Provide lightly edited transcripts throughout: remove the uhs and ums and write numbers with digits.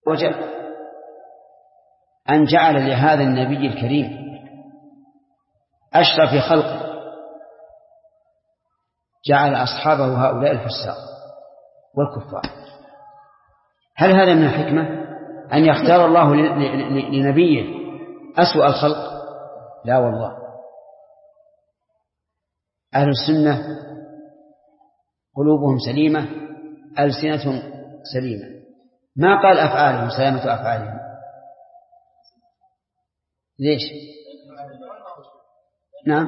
وجل أن جعل لهذا النبي الكريم أشرف خلقه جعل أصحابه هؤلاء الفساق والكفار. هل هذا من الحكمة أن يختار الله لنبيه أسوأ الخلق؟ لا والله. أهل السنة قلوبهم سليمة ألسنة سليمة. ما قال أفعالهم سلامة أفعالهم. ليش؟ نعم،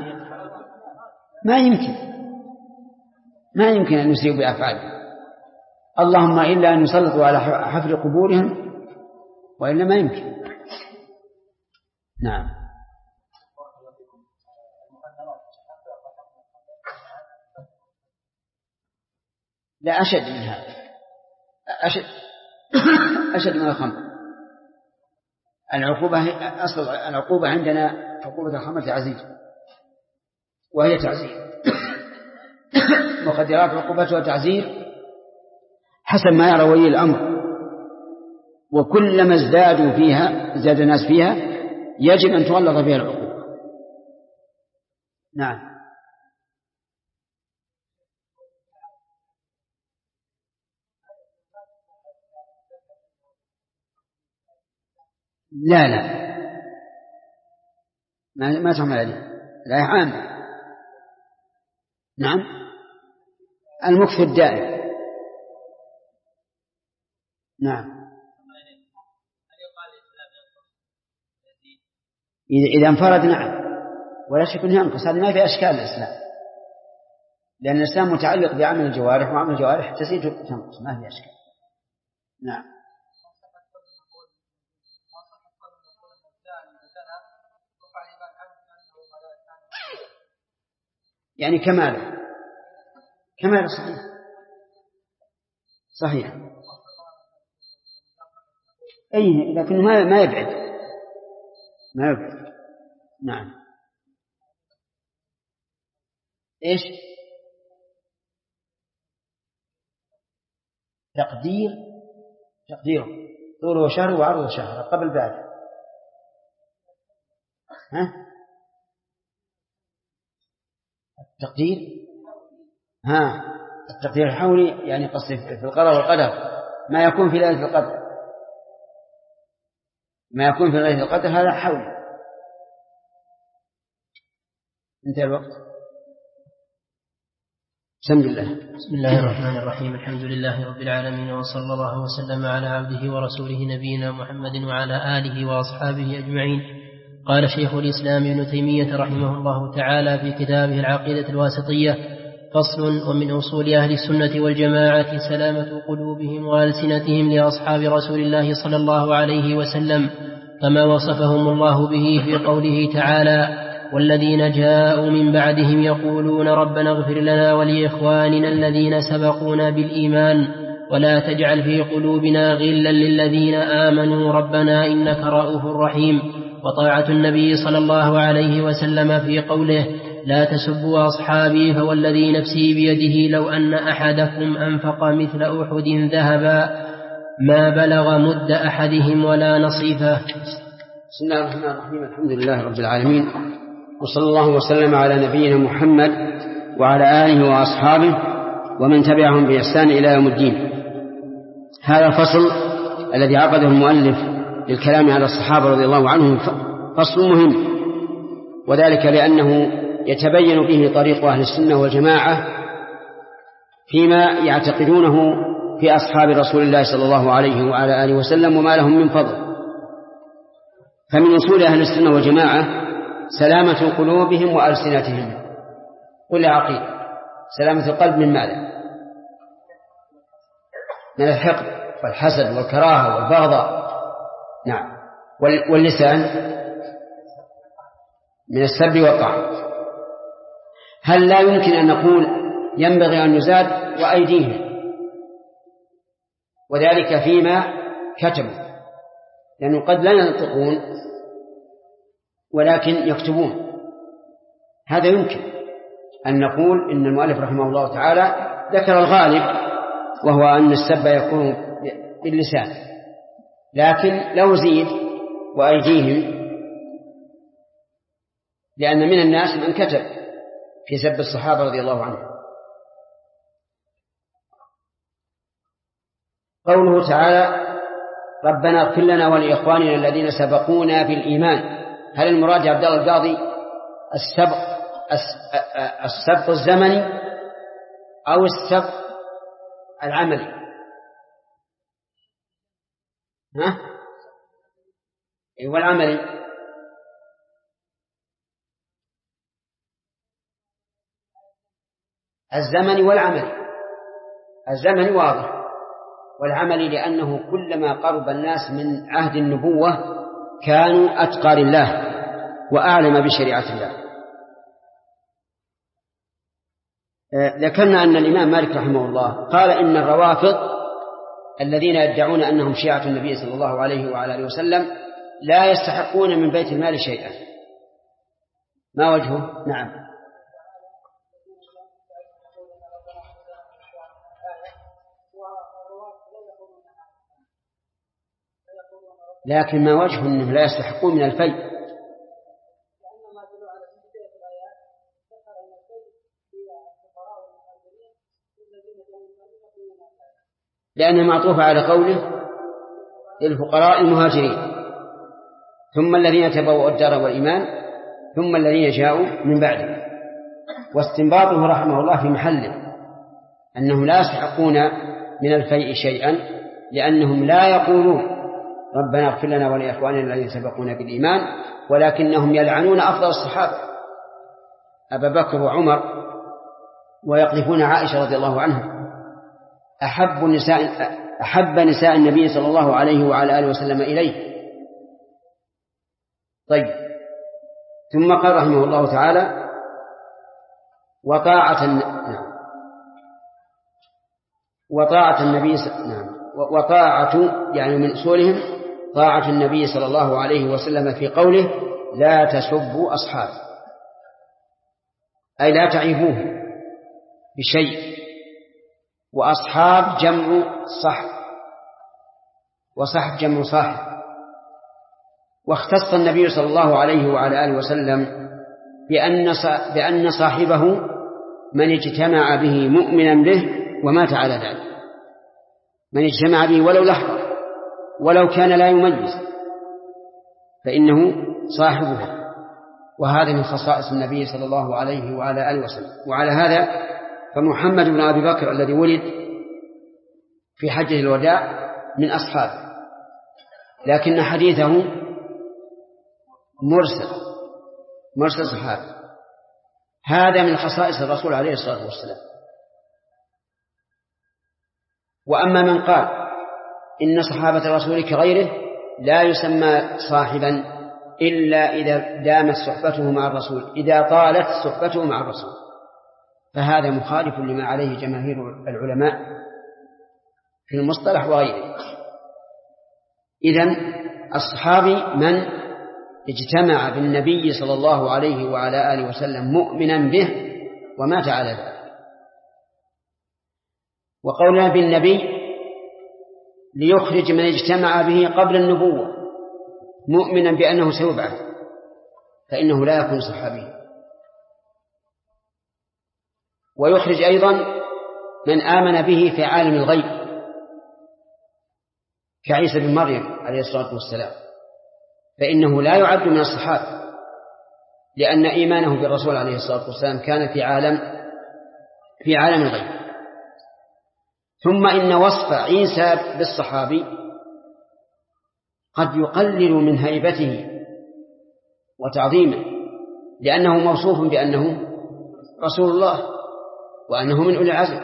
ما يمكن أن يسيئوا بأفعالهم، اللهم إلا أن يسلطوا على حفر قبورهم، وإلا ما يمكن. نعم. لا، أشد من هذا، أشد من الخمر. العقوبة عندنا عقوبة الخمر تعزير، وهي تعزير مقدرات عقوبتها تعزير حسب ما يرى ولي الأمر، وكلما ازدادوا فيها زاد الناس فيها يجب أن تغلظ فيها العقوبة. نعم. لا ما تحمل عليه، لا عام. نعم، المكث الدائم. نعم، إذا انفرد نعم، ولا شك أنه ينقص. هذا ما في أشكال الإسلام، لأن الإسلام متعلق بعمل الجوارح، وعمل الجوارح تزيد تنقص، ما في أشكال. نعم. يعني كمال صحيح. أي، لكن ما يبعد. نعم. إيش؟ تقديره طوله شهر وعرضه شهر قبل بعد. التقدير الحولي، يعني قصد في القضاء والقدر ما يكون في ليلة القدر، هذا حولي. انتهى الوقت. بسم الله الرحمن الرحيم. الحمد لله رب العالمين، وصلى الله وسلم على عبده ورسوله نبينا محمد وعلى آله وأصحابه أجمعين. قال شيخ الإسلام ابن تيمية رحمه الله تعالى في كتابه العقيدة الواسطية: فصل. ومن أصول أهل السنة والجماعة سلامة قلوبهم وألسنتهم لأصحاب رسول الله صلى الله عليه وسلم، كما وصفهم الله به في قوله تعالى: والذين جاءوا من بعدهم يقولون ربنا اغفر لنا ولإخواننا الذين سبقونا بالإيمان ولا تجعل في قلوبنا غلا للذين آمنوا ربنا إنك رؤوف رحيم. وطاعة النبي صلى الله عليه وسلم في قوله: لا تسبوا أصحابي فوالذي نفسي بيده لو أن أحدكم أنفق مثل أحد ذهبا ما بلغ مد أحدهم ولا نصيفه. بسم الله الرحمن الرحيم. الحمد لله رب العالمين، وصلى الله وسلم على نبينا محمد وعلى آله وأصحابه ومن تبعهم بإحسان إلى يوم الدين. هذا الفصل الذي عقده المؤلف للكلام على الصحابة رضي الله عنهم فصل مهم، وذلك لأنه يتبين به طريق أهل السنة والجماعة فيما يعتقدونه في أصحاب رسول الله صلى الله عليه وعلى آله وسلم وما لهم من فضل. فمن أصول أهل السنة والجماعة سلامة قلوبهم وألسنتهم. قل عقيل سلامة القلب من ماذا؟ من الحقد والحسد والكراهة والبغضاء. نعم. واللسان من السب والطعن. هل لا يمكن أن نقول ينبغي أن يزاد وأيديهم، وذلك فيما كتبوا، لأنه قد لا ينطقون ولكن يكتبون. هذا يمكن أن نقول إن المؤلف رحمه الله تعالى ذكر الغالب، وهو أن السب يكون باللسان، لكن لو زيد وأيديهم، لأن من الناس من كتب في سب الصحابة رضي الله عنهم. قوله تعالى ربنا اغفر لنا ولإخواننا الذين سبقونا بالإيمان، هل المراد يا عبد الله القاضي السبق الزمني أو السبق العملي؟ والعملي الزمني والعملي. الزمني واضح، والعملي لأنه كلما قرب الناس من عهد النبوة كانوا أتقى لله وأعلم بشريعة الله. ذكرنا أن الإمام مالك رحمه الله قال إن الروافض الذين يدعون أنهم شيعة النبي صلى الله عليه وعلى آله وسلم لا يستحقون من بيت المال شيئا. ما وجهه؟ نعم. لكن ما وجه أنهم لا يستحقون من الفيء؟ لأنها معطوفة على قوله للفقراء المهاجرين ثم الذين تبوأوا الدار والإيمان ثم الذين جاءوا من بعده. واستنباطه رحمه الله في محله أنهم لا يستحقون من الفيء شيئا، لأنهم لا يقولون ربنا اغفر لنا ولإخواننا الذين سبقونا بالإيمان، ولكنهم يلعنون أفضل الصحابة أبا بكر وعمر، ويقذفون عائشة رضي الله عنها أحب نساء النبي صلى الله عليه وعلى آله وسلم إليه. طيب، ثم قال رحمه الله تعالى وطاعة النبي وطاعة يعني من أصولهم طاعة النبي صلى الله عليه وسلم في قوله لا تسبوا أصحابي، أي لا تعيبوه بشيء. وأصحاب جمع صحب، وصحب جمع صاحب. واختص النبي صلى الله عليه وعلى آله وسلم بأن صاحبه من اجتمع به مؤمنا به ومات على ذلك، من اجتمع به ولو لحظة ولو كان لا يميز فإنه صاحبه. وهذا من خصائص النبي صلى الله عليه وعلى آله وسلم. وعلى هذا فمحمد بن أبي بكر الذي ولد في حجة الوداع من أصحابه، لكن حديثه مرسل صحابي. هذا من خصائص الرسول عليه الصلاة والسلام. وأما من قال إن صحابة رسولك كغيره لا يسمى صاحبا إلا إذا دامت صحبته مع الرسول، إذا طالت صحبته مع الرسول، فهذا مخالف لما عليه جماهير العلماء في المصطلح وغيره. إذن الصحابي من اجتمع بالنبي صلى الله عليه وعلى آله وسلم مؤمنا به ومات على ذلك. وقولنا بالنبي ليخرج من اجتمع به قبل النبوة مؤمنا بأنه سيبعث، فإنه لا يكون صحابيا. ويخرج أيضا من آمن به في عالم الغيب كعيسى بن مريم عليه الصلاة والسلام، فإنه لا يعد من الصحابة، لأن إيمانه بالرسول عليه الصلاة والسلام كان في عالم الغيب. ثم إن وصف عيسى بالصحابي قد يقلل من هيبته وتعظيمه، لأنه موصوف بأنه رسول الله وأنه من أولي العزم،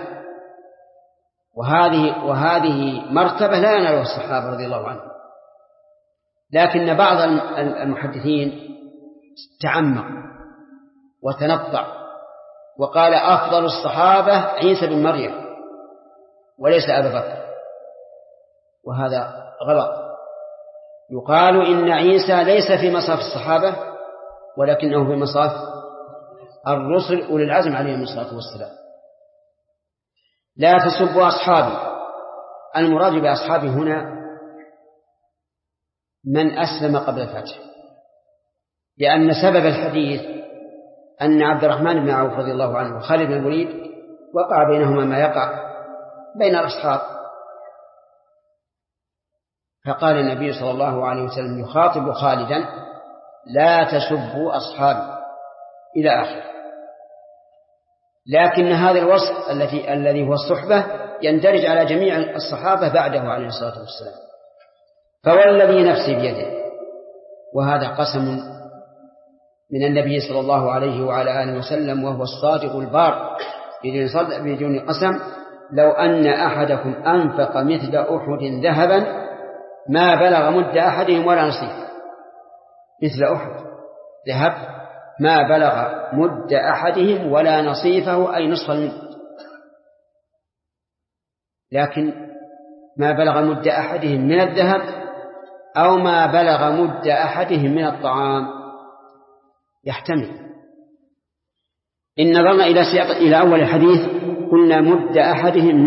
وهذه مرتبة لا ينالها الصحابة رضي الله عنهم. لكن بعض المحدثين تعمق وتنطع وقال أفضل الصحابة عيسى بن مريم وليس أبا بكر، وهذا غلط. يقال إن عيسى ليس في مصاف الصحابة ولكنه في مصاف الرسل أولي العزم عليهم الصلاة والسلام. لا تسبوا أصحابي، المراد بأصحابي هنا من أسلم قبل الفتح، لأن سبب الحديث أن عبد الرحمن بن عوف رضي الله عنه وخالد بن الوليد وقع بينهما ما يقع بين الأصحاب، فقال النبي صلى الله عليه وسلم يخاطب خالدا: لا تسبوا أصحابي إلى آخر. لكن هذا الوصف الذي هو الصحبة يندرج على جميع الصحابة بعده عليه الصلاة والسلام. فوالذي نفسي بيده، وهذا قسم من النبي صلى الله عليه وعلى آله وسلم وهو الصادق البار بدون قسم: لو أن أحدكم أنفق مثل أحد ذهبا ما بلغ مد أحدهم ولا نصيفه. مثل أحد ذهب ما بلغ مد أحدهم ولا نصيفه، أي نصف المد. لكن ما بلغ مد أحدهم من الذهب أو ما بلغ مد أحدهم من الطعام يحتمل. إن نظرنا إلى أول الحديث قلنا مد أحدهم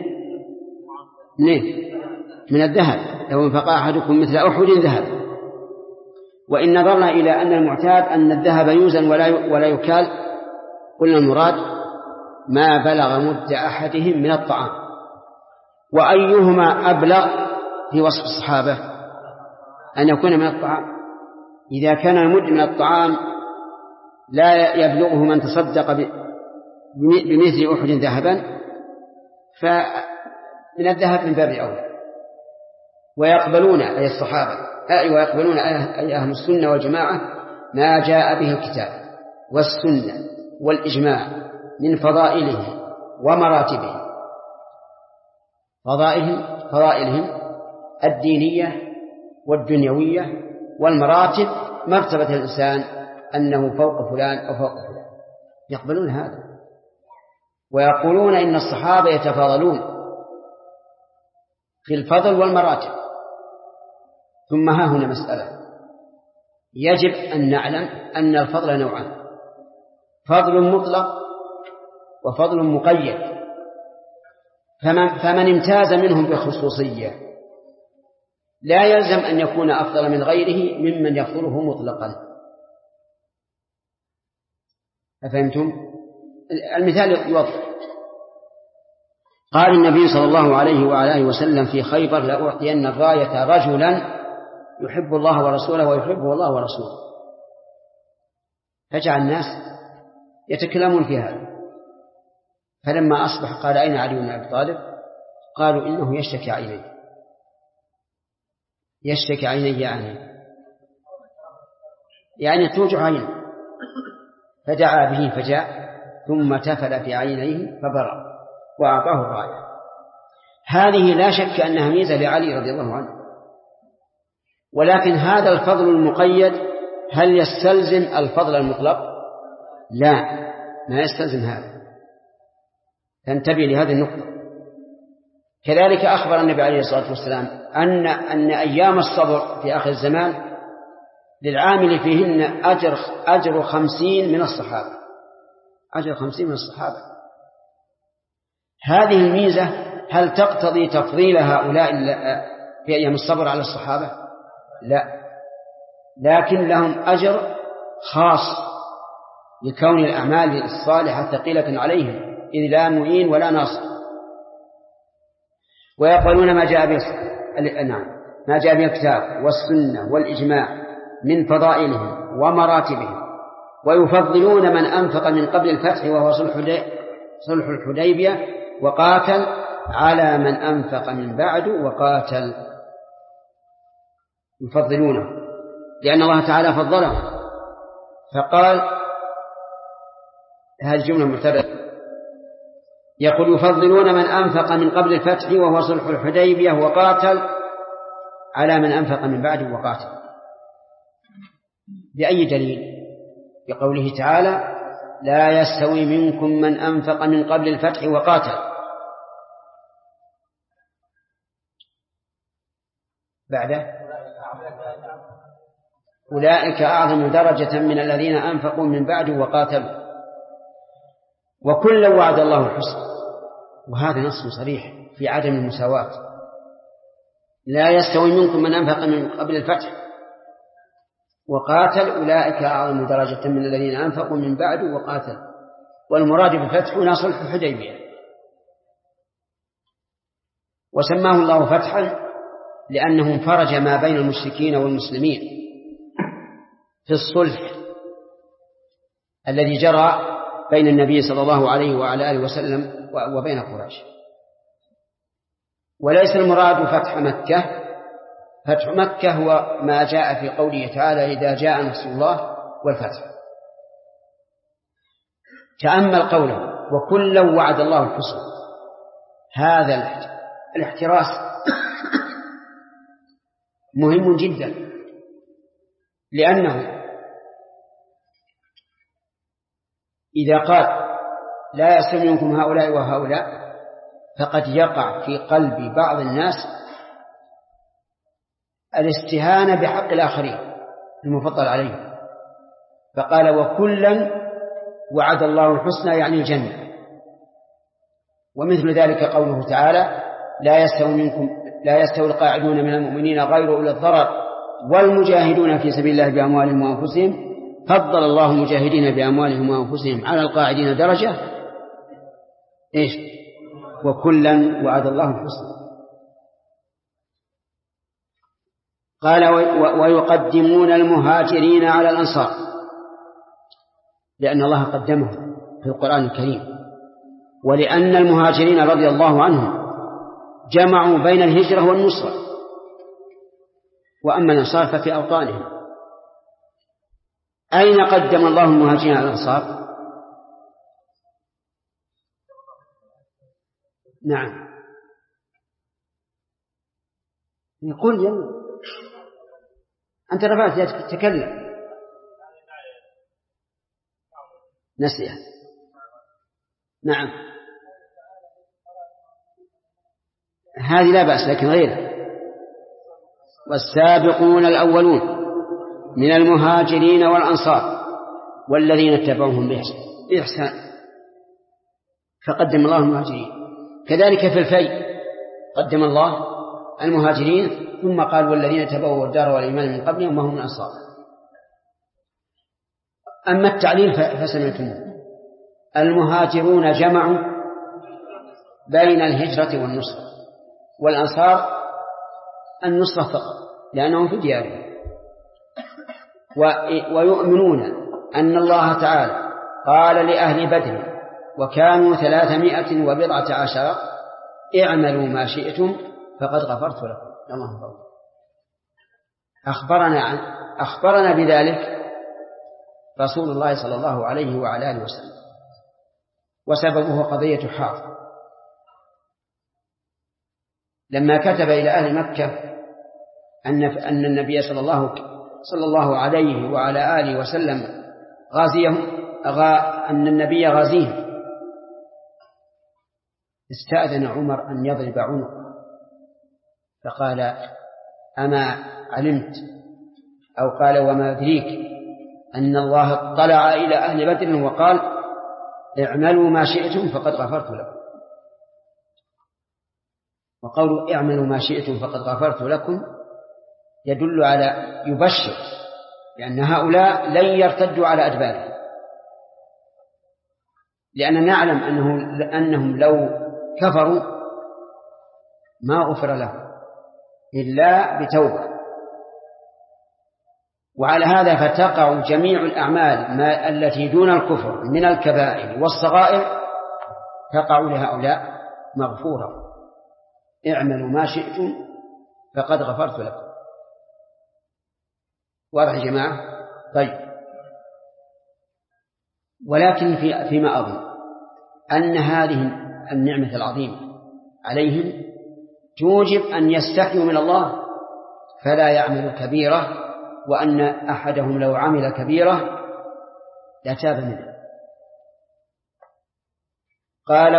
من الذهب، لو انفق أحدكم مثل أحد ذهب. وإن نظرنا إلى أن المعتاد أن الذهب يوزن ولا يكال، قلنا المراد ما بلغ مد أحدهم من الطعام. وأيهما أبلغ في وصف الصحابة؟ أن يكون من الطعام. إذا كان المد من الطعام لا يبلغه من تصدق بمثل أحد ذهبا، فمن الذهب من باب أولى. ويقبلون أي الصحابة ويقبلون أي أهل السنة والجماعة ما جاء به الكتاب والسنة والإجماع من فضائلهم ومراتبهم. فضائلهم الدينية والدنيوية، والمراتب مرتبة الإنسان أنه فوق فلان أو فوق فلان، يقبلون هذا. ويقولون إن الصحابة يتفاضلون في الفضل والمراتب. ثم ها هنا مسألة يجب أن نعلم أن الفضل نوعان: فضل مطلق وفضل مقيد. فمن امتاز منهم بخصوصية لا يلزم أن يكون أفضل من غيره ممن يفضله مطلقا. أفهمتم؟ المثال يوضح. قال النبي صلى الله عليه وعلى آله وسلم في خيبر: لأعطين الراية رجلا يحب الله ورسوله ويحبه الله ورسوله. فجعل الناس يتكلمون في هذا. فلما أصبح قال: أين علي بن أبي طالب؟ قالوا: إنه يشتكي عينيه. يشتكي عينيه يعني توجع عينه. فدعا به فجاء، ثم تفل في عينيه فبرأ وأعطاه الراية. هذه لا شك أنها ميزة لعلي رضي الله عنه. ولكن هذا الفضل المقيد هل يستلزم الفضل المطلق؟ لا، ما يستلزم هذا. تنتبه لهذه النقطة. كذلك أخبر النبي عليه الصلاة والسلام أن أيام الصبر في آخر الزمان للعامل فيهن أجر 50 من الصحابة. أجر 50 من الصحابة. هذه الميزة هل تقتضي تفضيل هؤلاء في أيام الصبر على الصحابة؟ لا، لكن لهم أجر خاص لكون الأعمال الصالحة ثقيلة عليهم، إذ لا معين ولا ناصر. ويقبلون ما جاء به الكتاب والسنة والإجماع من فضائلهم ومراتبهم. ويفضلون من أنفق من قبل الفتح وهو صلح الحديبية وقاتل على من أنفق من بعد وقاتل. يفضلونه لأن الله تعالى فضلهم. فقال هذه جملة معتبرة، يقول: يفضلون من أنفق من قبل الفتح وهو صلح الحديبية وقاتل على من أنفق من بعد وقاتل. بأي دليل؟ بقوله تعالى: لا يستوي منكم من أنفق من قبل الفتح وقاتل. بعده: أولئك أعظم درجة من الذين أنفقوا من بعد وقاتلوا وكلا وعد الله الحسنى. وهذا نص صريح في عدم المساواة. لا يستوي منكم من أنفق من قبل الفتح وقاتل أولئك أعظم درجة من الذين أنفقوا من بعد وقاتل. والمراد بالفتح هنا صلح الحديبية، وسماه الله فتحا لأنه فرج ما بين المشركين والمسلمين في الصلح الذي جرى بين النبي صلى الله عليه وعلى آله وسلم وبين قريش. وليس المراد فتح مكة. فتح مكة هو ما جاء في قوله تعالى إذا جاء نصر الله والفتح. تأمل قوله وكلا وعد الله الحسنى. هذا الاحتراس مهم جدا، لأنه إذا قال لا يستوي منكم هؤلاء وهؤلاء فقد يقع في قلب بعض الناس الاستهانة بحق الآخرين المفضل عليهم، فقال وكلا وعد الله الحسنى يعني الجنة. ومثل ذلك قوله تعالى لا يستوي القاعدون من المؤمنين غير أولي الضرر والمجاهدون في سبيل الله بأموالهم وأنفسهم فضل الله المجاهدين بأموالهم وأنفسهم على القاعدين درجة وكلا وعد الله الحسنى. قال ويقدمون المهاجرين على الأنصار لأن الله قدمهم في القرآن الكريم، ولأن المهاجرين رضي الله عنهم جمعوا بين الهجرة والنصرة، وأما الأنصار ففي أوطانهم. أين قدم الله المهاجرين على الأنصار؟ نعم يقول يلا أنت رفعت يدك تكلم نسيها. نعم هذه لا بأس لكن غيرها. والسابقون الأولون من المهاجرين والأنصار والذين اتبعوهم بإحسان فقدم الله المهاجرين. كذلك في الفيء قدم الله المهاجرين ثم قال والذين تبوأوا الدار والإيمان من قبلهم وهم من أنصار. أما التعليل فسمعتموه. المهاجرون جمعوا بين الهجرة والنصرة، والأنصار النصرة فقط لأنهم في ديارهم. ويؤمنون أن الله تعالى قال لأهل بدر وكانوا 310 اعملوا ما شئتم فقد غفرت لكم. الله أكبر. أخبرنا بذلك رسول الله صلى الله عليه وعلى آله وسلم، وسببه قضية حاطب لما كتب إلى أهل مكة أن النبي صلى الله عليه وعلى آله وسلم أن النبي غازيهم، استأذن عمر أن يضرب عنقه فقال أما علمت أو قال وما أدريك أن الله اطلع إلى أهل بدر وقال اعملوا ما شئتم فقد غفرت لكم. وقولوا اعملوا ما شئتم فقد غفرت لكم يدل على يبشر لأن هؤلاء لن يرتدوا على أدبارهم، لأننا نعلم أنهم لو كفروا ما غفر لهم إلا بتوبة. وعلى هذا فتقع جميع الأعمال التي دون الكفر من الكبائر والصغائر تقع لهؤلاء مغفورة. اعملوا ما شئتم فقد غفرت لكم. واضح يا جماعة؟ طيب. ولكن فيما أظن أن هذه النعمة العظيمة عليهم توجب أن يستحيوا من الله فلا يعملوا كبيرة، وأن أحدهم لو عمل كبيرة لتاب منه. قال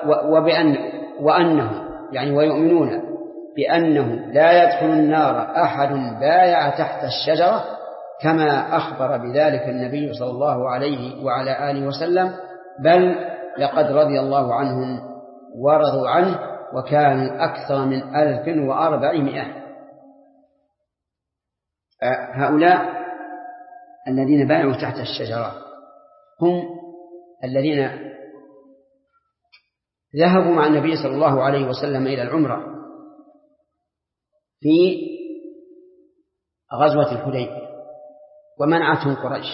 وأنه يعني ويؤمنون بأنه لا يدخل النار أحد بايع تحت الشجرة كما أخبر بذلك النبي صلى الله عليه وعلى آله وسلم، بل لقد رضي الله عنهم ورضوا عنه وكانوا أكثر من 1400. هؤلاء الذين بايعوا تحت الشجرة هم الذين ذهبوا مع النبي صلى الله عليه وسلم إلى العمرة في غزوة الحديبية ومنعتهم قريش،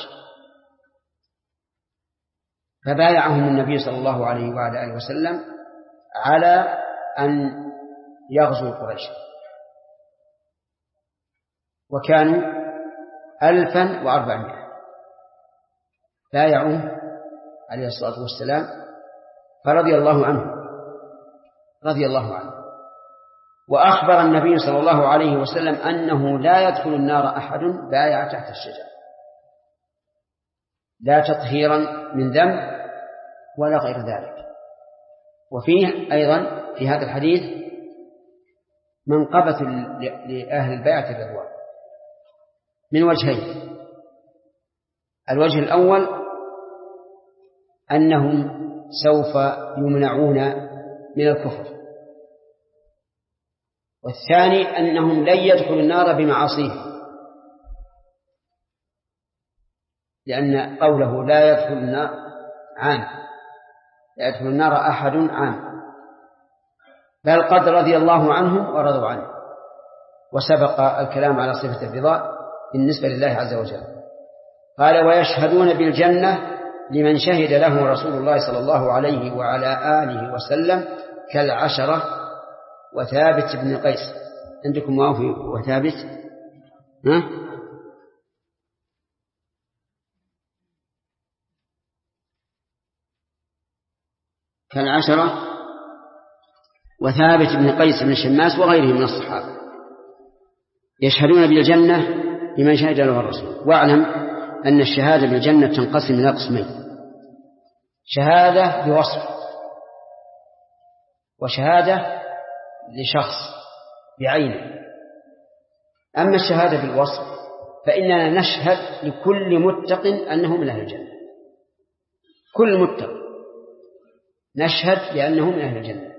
فبايعهم النبي صلى الله عليه وعلى آله وسلم على أن يغزوا قريش، وكانوا 1400 بايعوه عليه الصلاة والسلام، فرضي الله عنه رضي الله عنه. وأخبر النبي صلى الله عليه وسلم أنه لا يدخل النار أحد بايع تحت الشجرة، لا تطهيرا من ذنب ولا غير ذلك. وفيه أيضا في هذا الحديث منقبة لأهل البيعة الرضوان من وجهين: الوجه الأول أنهم سوف يمنعون من الكفر، والثاني أنهم لن يدخلوا النار بمعاصيهم، لأن قوله لا يدخل النار عام، لا يدخل النار أحد عام، بل قد رضي الله عنهم ورضوا عنه. وسبق الكلام على صفة الرضا بالنسبة لله عز وجل. قال: ويشهدون بالجنة لمن شهد له رسول الله صلى الله عليه وعلى آله وسلم كالعشرة وثابت بن قيس. عندكم وافي وثابت؟ كالعشرة وثابت بن قيس بن شماس وغيرهم من الصحابة، يشهدون بالجنة لمن شهد له الرسول. واعلم أن الشهادة بالجنة تنقسم إلى قسمين: شهادة بوصف، وشهادة لشخص بعينه. أما الشهادة بالوصف فإننا نشهد لكل متق أنه من أهل الجنة، كل متق نشهد لأنه من أهل الجنة.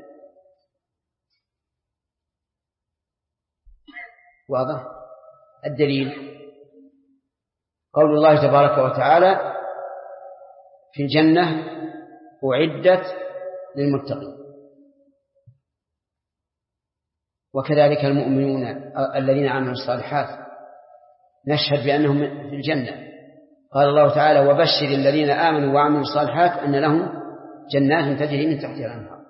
واضح؟ الدليل قول الله تبارك وتعالى: في الجنة أعدت للمتقين. وكذلك المؤمنون الذين عملوا الصالحات نشهد بأنهم في الجنة. قال الله تعالى: وبشر الذين آمنوا وعملوا الصالحات أن لهم جنات تجري من تحتها الأنهار.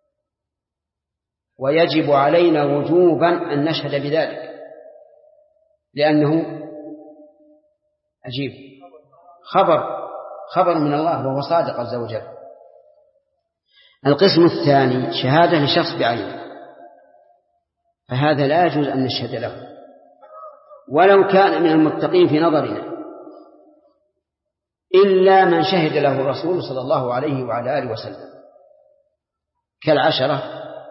ويجب علينا وجوبا أن نشهد بذلك، لأنه عجيب، خبر من الله وهو صادق عز وجل. القسم الثاني شهادة لشخص بعينه، فهذا لا يجوز أن نشهد له ولو كان من المتقين في نظرنا، إلا من شهد له الرسول صلى الله عليه وعلى آله وسلم كالعشرة.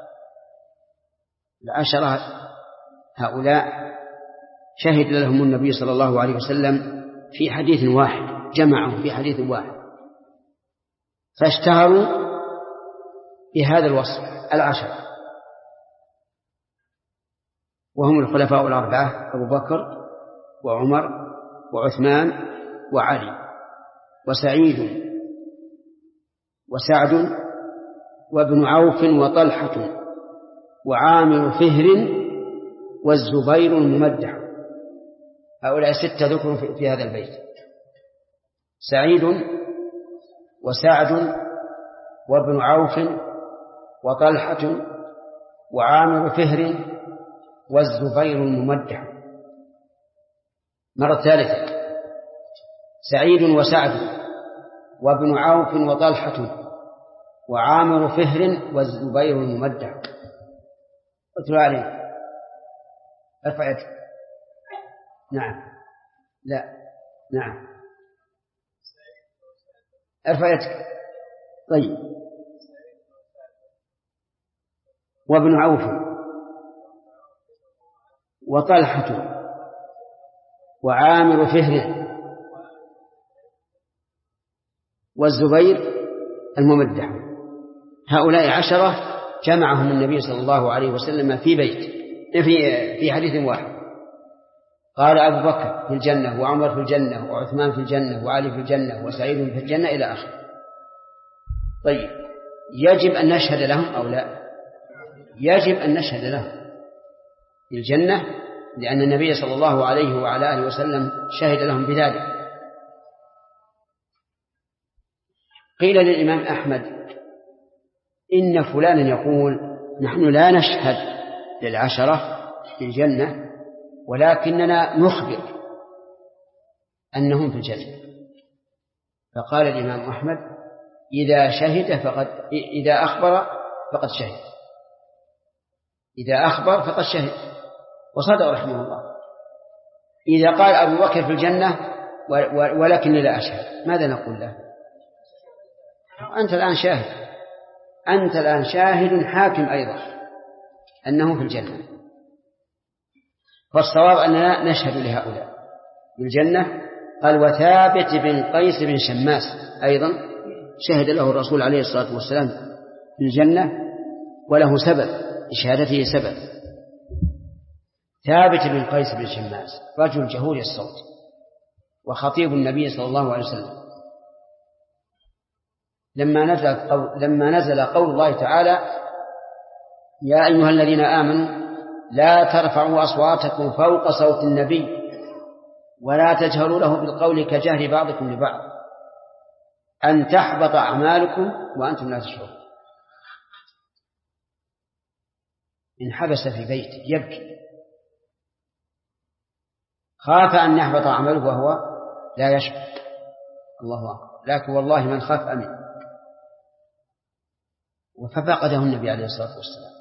العشرة هؤلاء شهد لهم النبي صلى الله عليه وسلم في حديث واحد، جمعهم في حديث واحد، فاشتهروا بهذا الوصف: العشرة. وهم الخلفاء الأربعة: أبو بكر وعمر وعثمان وعلي وسعيد وسعد وابن عوف وطلحة وعامر فهر والزبير الممدح. هؤلاء 6 ذكروا في هذا البيت: سعيد وسعد وابن عوف وطلحة وعامر فهر والزبير الممدح. مرة ثالثة: سعيد وسعد وابن عوف وطلحة وعامر فهر والزبير الممدح. اتلو عليه. ارفع يدك. نعم. لا. نعم. ارفع يدك. طيب. وابن عوف وطلحة وعامر فهر والزبير الممدح. هؤلاء 10 جمعهم النبي صلى الله عليه وسلم في بيت في حديث واحد. قال أبو بكر في الجنة، وعمر في الجنة، وعثمان في الجنة، وعلي في الجنة، وسعيد في الجنة إلى آخره. طيب، يجب أن نشهد لهم أو لا؟ يجب أن نشهد لهم في الجنة، لأن النبي صلى الله عليه وعلى آله وسلم شهد لهم بذلك. قيل للإمام أحمد إن فلانا يقول نحن لا نشهد للعشرة في الجنة، ولكننا نخبر أنهم في الجنة. فقال الإمام أحمد إذا أخبر فقد شهد، إذا أخبر فقد شهد، وصدق رحمه الله. إذا قال أبو بكر في الجنة ولكني لا أشهد، ماذا نقول له؟ أنت الآن شاهد، أنت الآن شاهد حاكم أيضا أنه في الجنة. فالصواب أننا نشهد لهؤلاء بالجنة. قال وثابت بن قيس بن شماس أيضا شهد له الرسول عليه الصلاة والسلام بالجنة، وله سبب لشهادته سبب. ثابت بن قيس بن شماس رجل جهوري الصوت وخطيب النبي صلى الله عليه وسلم. لما نزل قول الله تعالى يا أيها الذين آمنوا لا ترفعوا أصواتكم فوق صوت النبي ولا تجهروا له بالقول كجهر بعضكم لبعض أن تحبط أعمالكم وأنتم لا تشعرون. انحبس في بيته يبكي، خاف أن يحبط عمله وهو لا يشعر. الله أكبر. لكن والله من خاف أمن. ففقده النبي عليه الصلاة والسلام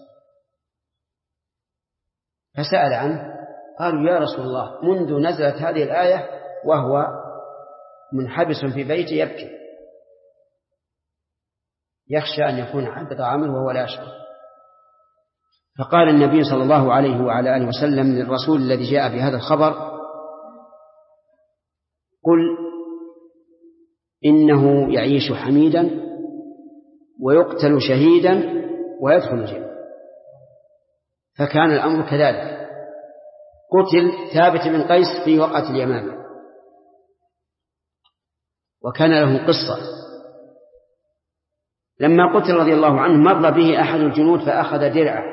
فسأل عنه، قالوا يا رسول الله منذ نزلت هذه الآية وهو منحبس في بيته يبكي، يخشى أن يكون حبط عمله وهو لا يشعر. فقال النبي صلى الله عليه وعلى آله وسلم للرسول الذي جاء بهذا الخبر قل إنه يعيش حميدا ويقتل شهيدا ويدخل الجنة. فكان الأمر كذلك. قتل ثابت بن قيس في وقعة اليمامة، وكان له قصة. لما قتل رضي الله عنه مر به أحد الجنود فأخذ درعه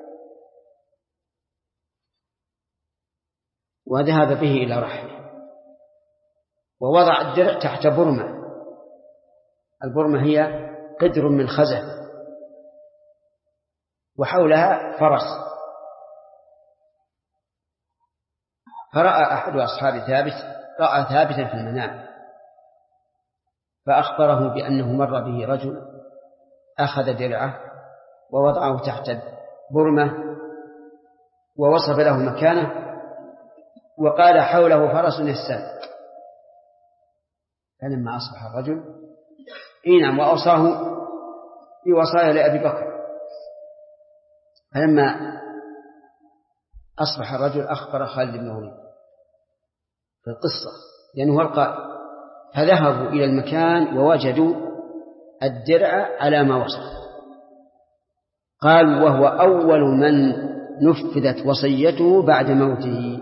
وذهب به إلى رحله، ووضع الدرع تحت برمة. البرمة هي قدر من خزف وحولها فرس. فرأى أحد أصحاب ثابتا في المنام، فأخبره بأنه مر به رجل أخذ درعه ووضعه تحت برمة ووصف له مكانه وقال حوله فرس يسال. فلما أصبح الرجل نعم وأوصاه بوصايا لأبي بكر. فلما أصبح الرجل أخبر خالد بن الوليد في القصة لأنه القائل، فذهبوا إلى المكان ووجدوا الدرع على ما وصف. قال وهو أول من نفذت وصيته بعد موته.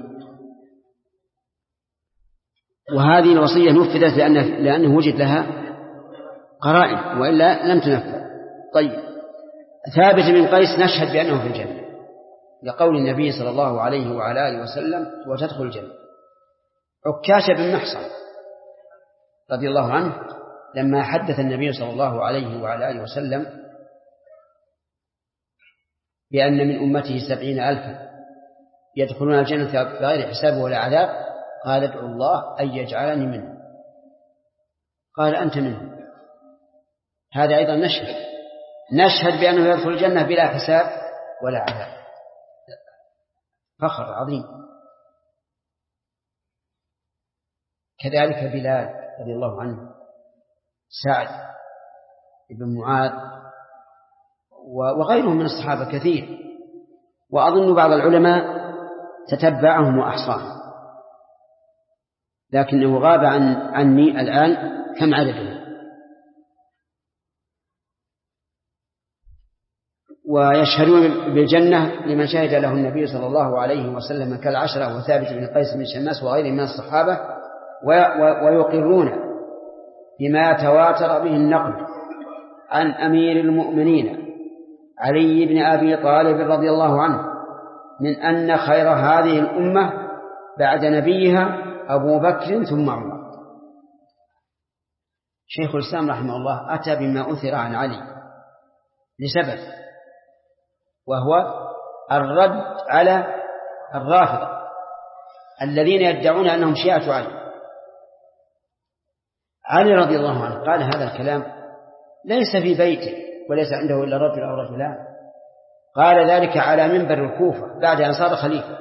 وهذه الوصية نفذت لأنه وجد لها قرائن، وإلا لم تنفذ. طيب، ثابت بن قيس نشهد بأنه في الجنة لقول النبي صلى الله عليه وعلى آله وسلم وتدخل الجنة. عكاشة بن محصن رضي الله عنه لما حدث النبي صلى الله عليه وعلى آله وسلم بأن من أمته 70,000 يدخلون الجنة بغير حساب ولا عذاب، قال ادعوا الله أن يجعلني منه. قال أنت منه. هذا أيضا نشهد بأنه يدخل الجنة بلا حساب ولا عذاب. فخر عظيم. كذلك بلال رضي الله عنه، سعد بن معاذ، وغيرهم من الصحابة كثير، وأظن بعض العلماء تتبعهم وأحصاهم، لكنه غاب عني الآن كم عددهم. ويشهدون بالجنة لمن شهد له النبي صلى الله عليه وسلم كالعشرة وثابت بن قيس بن شماس وغيره من الصحابة، ويقرون بما تواتر به النقل عن أمير المؤمنين علي بن أبي طالب رضي الله عنه من أن خير هذه الأمة بعد نبيها أبو بكر ثم عمر. شيخ الإسلام رحمه الله أتى بما أثر عن علي لسبب، وهو الرد على الرافضة الذين يدعون أنهم شيعة علي. علي رضي الله عنه قال هذا الكلام ليس في بيته وليس عنده إلا رجل أو رجلان، قال ذلك على منبر الكوفة بعد أن صار خليفة،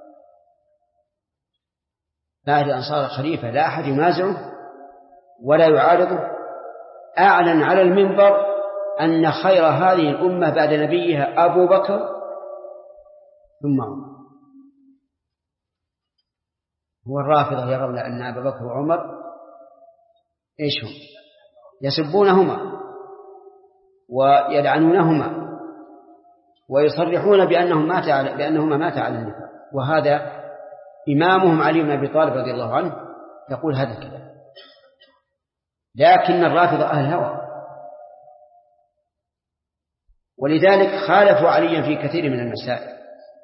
بعد أن صار خليفة لا أحد ينازعه ولا يعارضه، أعلن على المنبر أن خير هذه الأمة بعد نبيها أبو بكر ثم عمر. هو الرافضة يرون أن أبا بكر وعمر إيش هم؟ يسبونهما ويلعنونهما ويصرحون بأنهما ماتا على النفاق، وهذا إمامهم علي بن أبي طالب رضي الله عنه يقول هذا الكلام. لكن الرافضة أهل هوى، ولذلك خالفوا عليا في كثير من المسائل،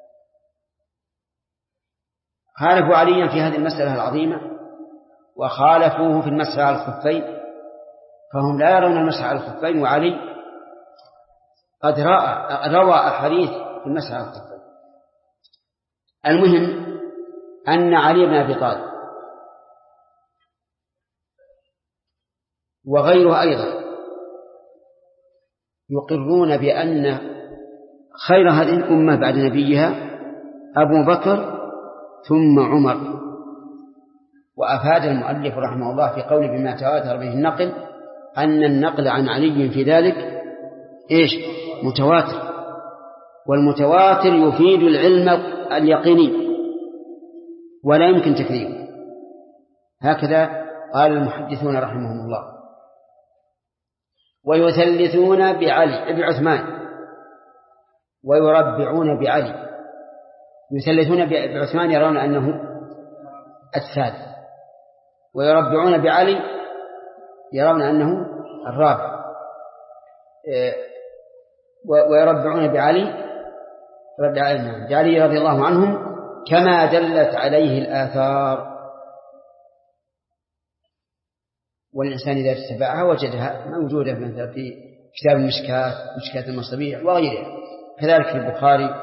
خالفوا عليا في هذه المسألة العظيمة، وخالفوه في المسح على الخفين، فهم لا يرون المسح على الخفين، وعلي قد روى أحاديث في المسح على الخفين. المهم أن علي بن أبي طالب وغيره أيضا يقرون بأن خير هذه الأمة بعد نبيها أبو بكر ثم عمر. وأفاد المؤلف رحمه الله في قوله بما تواتر به النقل أن النقل عن علي في ذلك إيش؟ متواتر، والمتواتر يفيد العلم اليقيني ولا يمكن تكذيبه. هكذا قال المحدثون رحمهم الله. ويثلثون بعثمان ويربعون بعلي. يثلثون بعثمان يرون أنه الثالث، ويربعون بعلي يرون أنه الرابع، ويربعون بعلي رضي الله عنهم كما دلت عليه الآثار. والإنسان إذا اتبعها وجدها موجودة مثلا في كتاب مشكاة المصابيح وغيرها، كذلك في البخاري.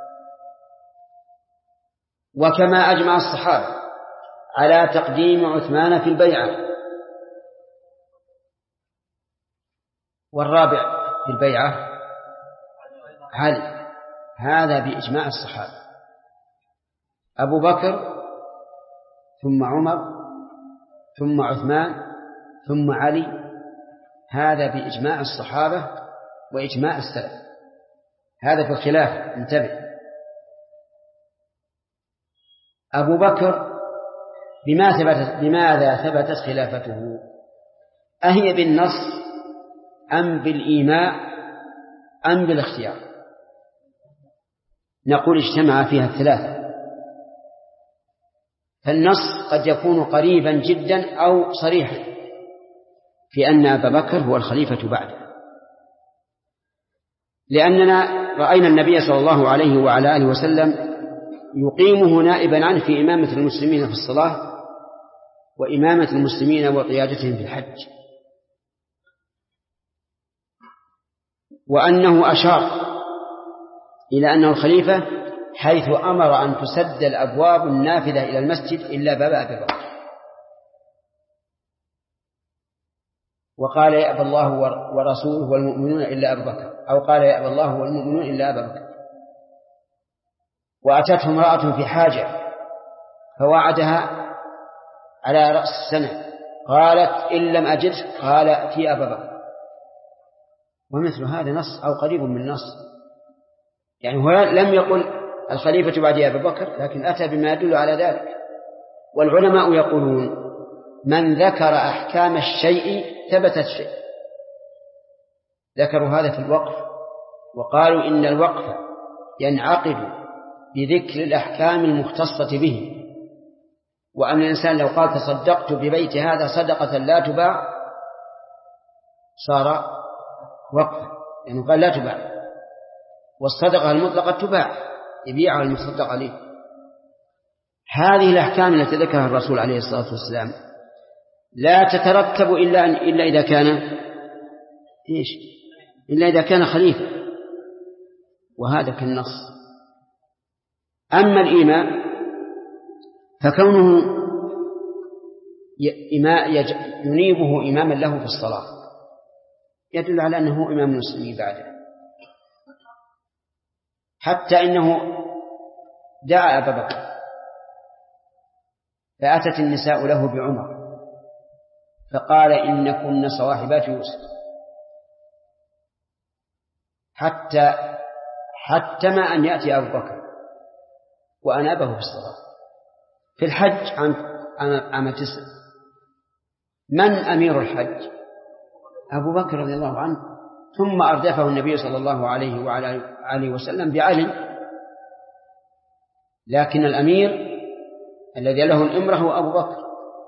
وكما أجمع الصحابة على تقديم عثمان في البيعة، والرابع في البيعة علي، هذا بإجماع الصحابة. أبو بكر ثم عمر ثم عثمان ثم علي، هذا بإجماع الصحابة وإجماع السلف. هذا في الخلافة، انتبه. أبو بكر بماذا ثبتت خلافته؟ أهي بالنص أم بالإيماء أم بالاختيار؟ نقول اجتمع فيها الثلاثة. فالنص قد يكون قريبا جدا أو صريحا في أن أبا بكر هو الخليفة بعده، لأننا رأينا النبي صلى الله عليه وعلى آله وسلم يقيمه نائبا عنه في إمامة المسلمين في الصلاة وإمامة المسلمين وقيادتهم في الحج، وأنه أشار إلى أنه الخليفة حيث أمر أن تسد الأبواب النافذة إلى المسجد إلا باب أبي بكر، وقال يأبى الله ورسوله والمؤمنون إلا أبا بكر، أو قال يأبى الله والمؤمنون إلا أبا بكر. وأتته امرأة في حاجة فوعدها على رأس السنة، قالت إن لم أجد قال ائتي أبا بكر. ومثل هذا نص أو قريب من نص، يعني هو لم يقل الخليفة بعد أبي بكر، لكن أتى بما يدل على ذلك. والعلماء يقولون من ذكر أحكام الشيء ثبت الشيء، ذكروا هذا في الوقف وقالوا إن الوقف ينعقد بذكر الأحكام المختصة به، وأن الإنسان لو قال تصدقت ببيت هذا صدقة لا تباع صار وقفا، يعني قال لا تباع، والصدقة المطلقة تباع يبيعها المصدق عليه. هذه الأحكام التي ذكرها الرسول عليه الصلاة والسلام لا تترتب إلا إذا كان إلا إذا كان خليفة، وهذا كالنص. أما الإمام فكونه ينيبه إماما له في الصلاة يدل على أنه إمام المسلمين بعده، حتى إنه دعا أبا بكر فأتت النساء له بعمر فقال إنكن صواحبات يوسف، حتى ما أن يأتي أبو بكر وأنابه في الصلاة. في الحج عام 9 من أمير الحج؟ أبو بكر رضي الله عنه، ثم أردفه النبي صلى الله عليه وعلى آله وسلم بعلي، لكن الأمير الذي له الإمرة هو أبو بكر.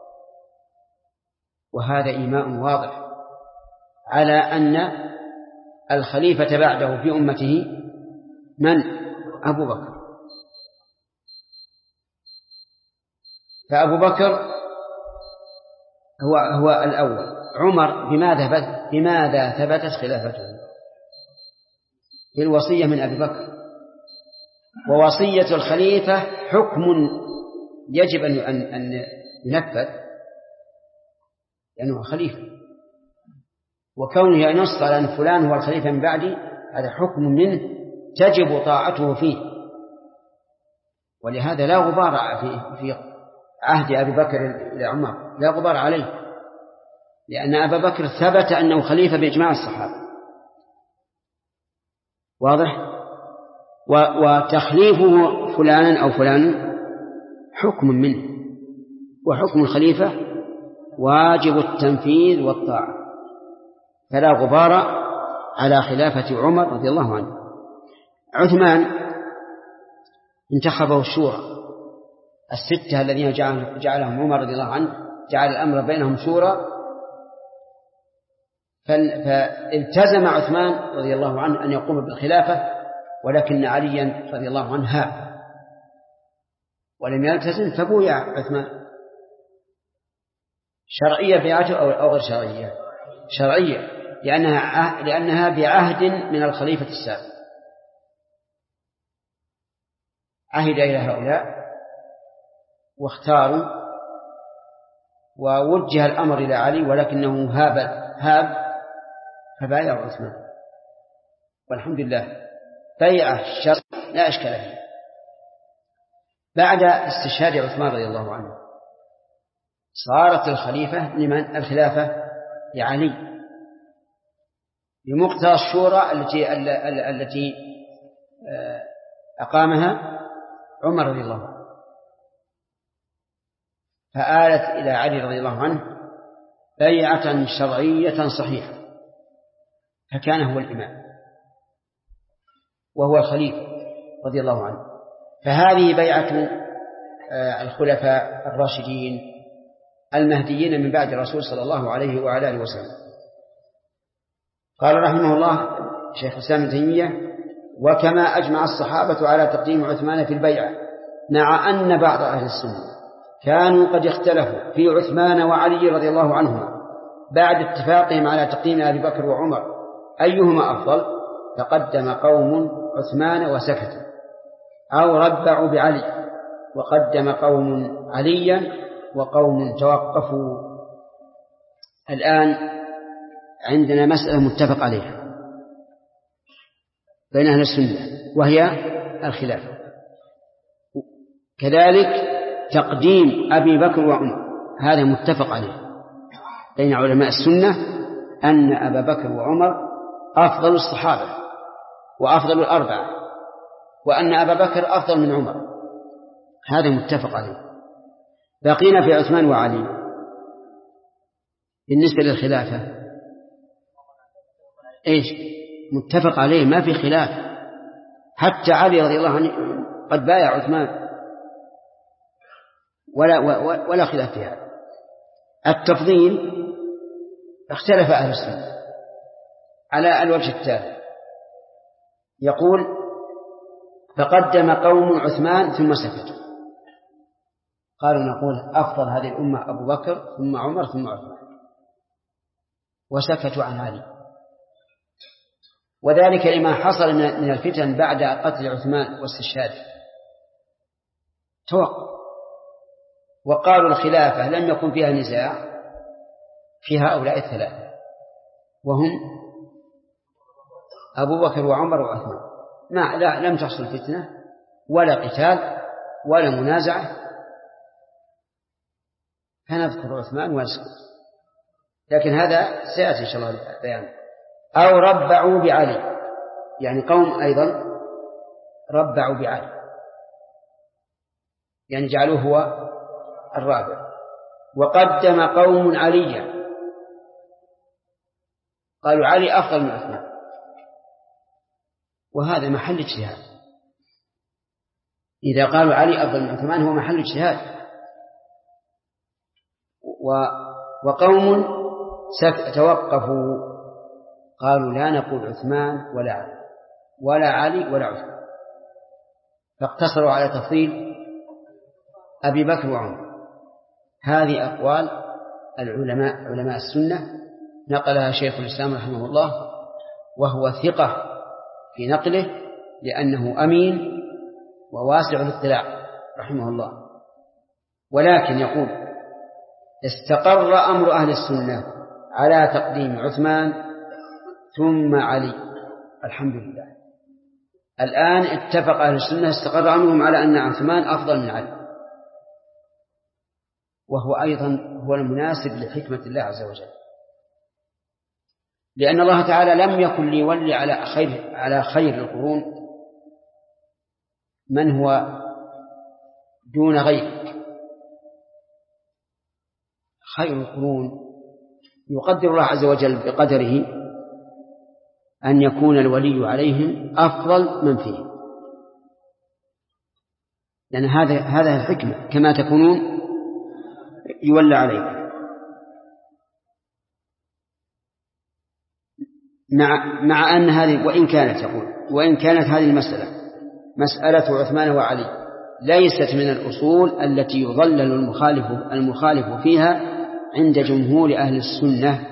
وهذا إيماء واضح على أن الخليفة بعده في أمته من؟ أبو بكر. فأبو بكر هو الأول. عمر بماذا ثبتت خلافته؟ بالوصية من أبي بكر، ووصية الخليفة حكم يجب أن ينفذ لأنه خليفة، وكونه ينص على أن فلان هو الخليفة من بعدي هذا حكم منه تجب طاعته فيه. ولهذا لا غبار في عهد أبي بكر إلى عمر، لا غبار عليه، لأن أبا بكر ثبت أنه خليفة بإجماع الصحابة. واضح؟ وتخليفه فلانا أو فلان حكم منه، وحكم الخليفة واجب التنفيذ والطاعة، فلا غبار على خلافة عمر رضي الله عنه. عثمان انتخبه الشورى 6 الذين جعلهم عمر رضي الله عنه، جعل الأمر بينهم شورى، فالتزم عثمان رضي الله عنه أن يقوم بالخلافة، ولكن عليا رضي الله عنه هاب ولم يلتزم فبويع عثمان. شرعية بيعته أو غير شرعية؟ شرعية، لأنها بعهد من الخليفة السابق، عهد إلى هؤلاء واختاروا ووجه الأمر إلى علي، ولكنه هاب فبايع عثمان، والحمد لله بيعة الشرع لا أشكال فيه. بعد استشهاد عثمان رضي الله عنه صارت الخلافة لعلي بمقتضى الشورى التي أقامها عمر رضي الله عنه، فآلت إلى علي رضي الله عنه بيعة شرعية صحيحة، فكان هو الإمام وهو الخليفة رضي الله عنه. فهذه بيعة الخلفاء الراشدين المهديين من بعد الرسول صلى الله عليه وعلى آله وسلم. قال رحمه الله شيخ الإسلام ابن تيمية: وكما أجمع الصحابة على تقديم عثمان في البيعة، مع أن بعض أهل السنة كانوا قد اختلفوا في عثمان وعلي رضي الله عنهما بعد اتفاقهم على تقديم أبي بكر وعمر أيهما أفضل، تقدم قوم عثمان وسكتوا، أو ربعوا بعلي، وقدم قوم عليا وقوم توقفوا. الآن عندنا مسألة متفق عليها بين أهل السنة وهي الخلافة، كذلك تقديم أبي بكر وعمر هذا متفق عليه بين علماء السنة أن أبا بكر وعمر أفضل الصحابة وأفضل الأربعة، وأن أبا بكر أفضل من عمر، هذا متفق عليه. بقينا في عثمان وعلي. بالنسبة للخلافة إيش؟ متفق عليه ما في خلاف. حتى علي رضي الله عنه قد بايع عثمان ولا خلاف في هذا. التفضيل اختلف أهل السنة على الوجه التالي: يقول: فقدم قوم عثمان ثم سكتوا. قالوا: نقول أفضل هذه الأمة أبو بكر ثم عمر ثم عثمان، وسكتوا عن علي، وذلك لما حصل من الفتن بعد قتل عثمان واستشهاده. توقف. وقالوا الخلافة لم يكن فيها نزاع في هؤلاء الثلاثة، وهم أبو بكر وعمر وعثمان، لم تحصل فتنة ولا قتال ولا منازعة، فنذكر عثمان ونسكت. لكن هذا سيأتي إن شاء الله البيان. أو ربعوا بعلي، يعني قوم أيضا ربعوا بعلي، يعني جعلوه هو الرابع. وقدم قوم عليا، قالوا علي أفضل من عثمان، وهذا محل اجتهاد. إذا قالوا علي أفضل من عثمان هو محل اجتهاد. وقوم توقفوا، قالوا لا نقول عثمان ولا علي ولا عثمان، فاقتصروا على تفضيل أبي بكر وعمر. هذه أقوال علماء السنة نقلها شيخ الإسلام رحمه الله، وهو ثقة في نقله لأنه أمين وواسع الاطلاع رحمه الله. ولكن يقول: استقر أمر أهل السنة على تقديم عثمان ثم علي. الحمد لله، الآن اتفق أهل السنة، استقر أمرهم على أن عثمان أفضل من علي، وهو أيضا هو المناسب لحكمة الله عز وجل، لأن الله تعالى لم يكن ليولي على خير القرون من هو دون غيره. خير القرون يقدر الله عز وجل بقدره أن يكون الولي عليهم أفضل من فيه، لأن هذا الحكمة، كما تكونون يولى عليكم. مع أن هذه وإن كانت هذه مسألة عثمان وعلي ليست من الأصول التي يضلل المخالف فيها عند جمهور أهل السنة،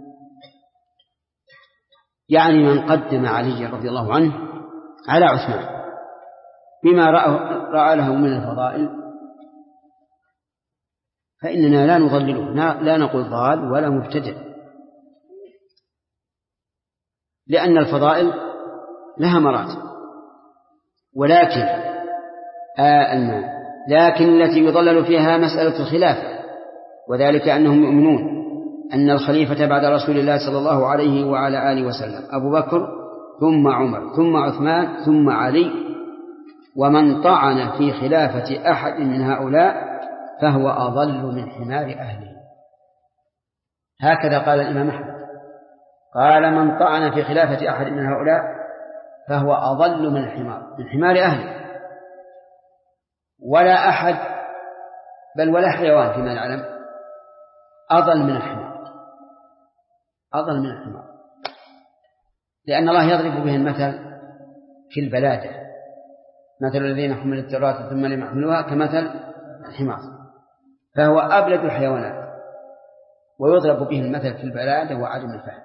يعني من قدم علي رضي الله عنه على عثمان بما رأى له من الفضائل، فإننا لا نضلله، لا نقول ضال ولا مبتدع، لأن الفضائل لها مراتب. لكن التي يضلل فيها مسألة الخلافة، وذلك أنهم يؤمنون أن الخليفة بعد رسول الله صلى الله عليه وعلى آله وسلم أبو بكر ثم عمر ثم عثمان ثم علي، ومن طعن في خلافة أحد من هؤلاء فهو أضل من حمار أهله. هكذا قال الإمام أحمد، قال: من طعن في خلافة أحد من هؤلاء فهو أضل من حمار أهله. ولا أحد بل ولا حيوان فيما نعلم أضل من الحمار، لأن الله يضرب به المثل في البلادة: مثل الذين حملوا التوراة ثم لم يحملوها كمثل الحمار، فهو أبلد الحيوانات، ويضرب به المثل في البلادة وعدم الفهم.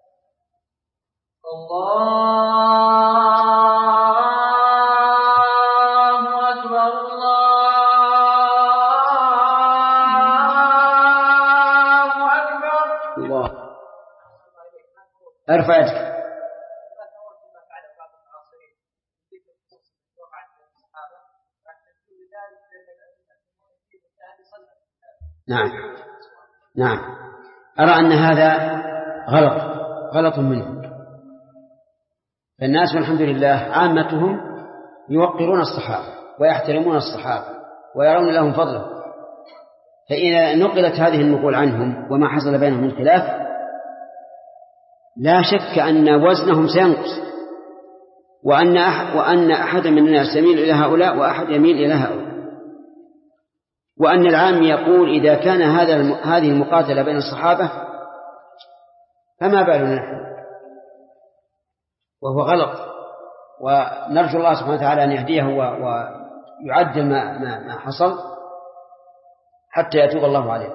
الله أكبر الله أكبر. الله. ارفع يدك. نعم أرى أن هذا غلط منهم. فالناس والحمد لله عامتهم يوقرون الصحابة ويحترمون الصحابة ويرون لهم فضلا، فإذا نقلت هذه النقول عنهم وما حصل بينهم من خلاف لا شك أن وزنهم سينقص، وأن أحد من الناس يميل إلى هؤلاء وأحد يميل إلى هؤلاء، وأن العام يقول إذا كان هذه المقاتلة بين الصحابة فما بالنا نحن، وهو غلط. ونرجو الله سبحانه وتعالى أن يهديه ويعدل ما حصل حتى يتوب الله عليه.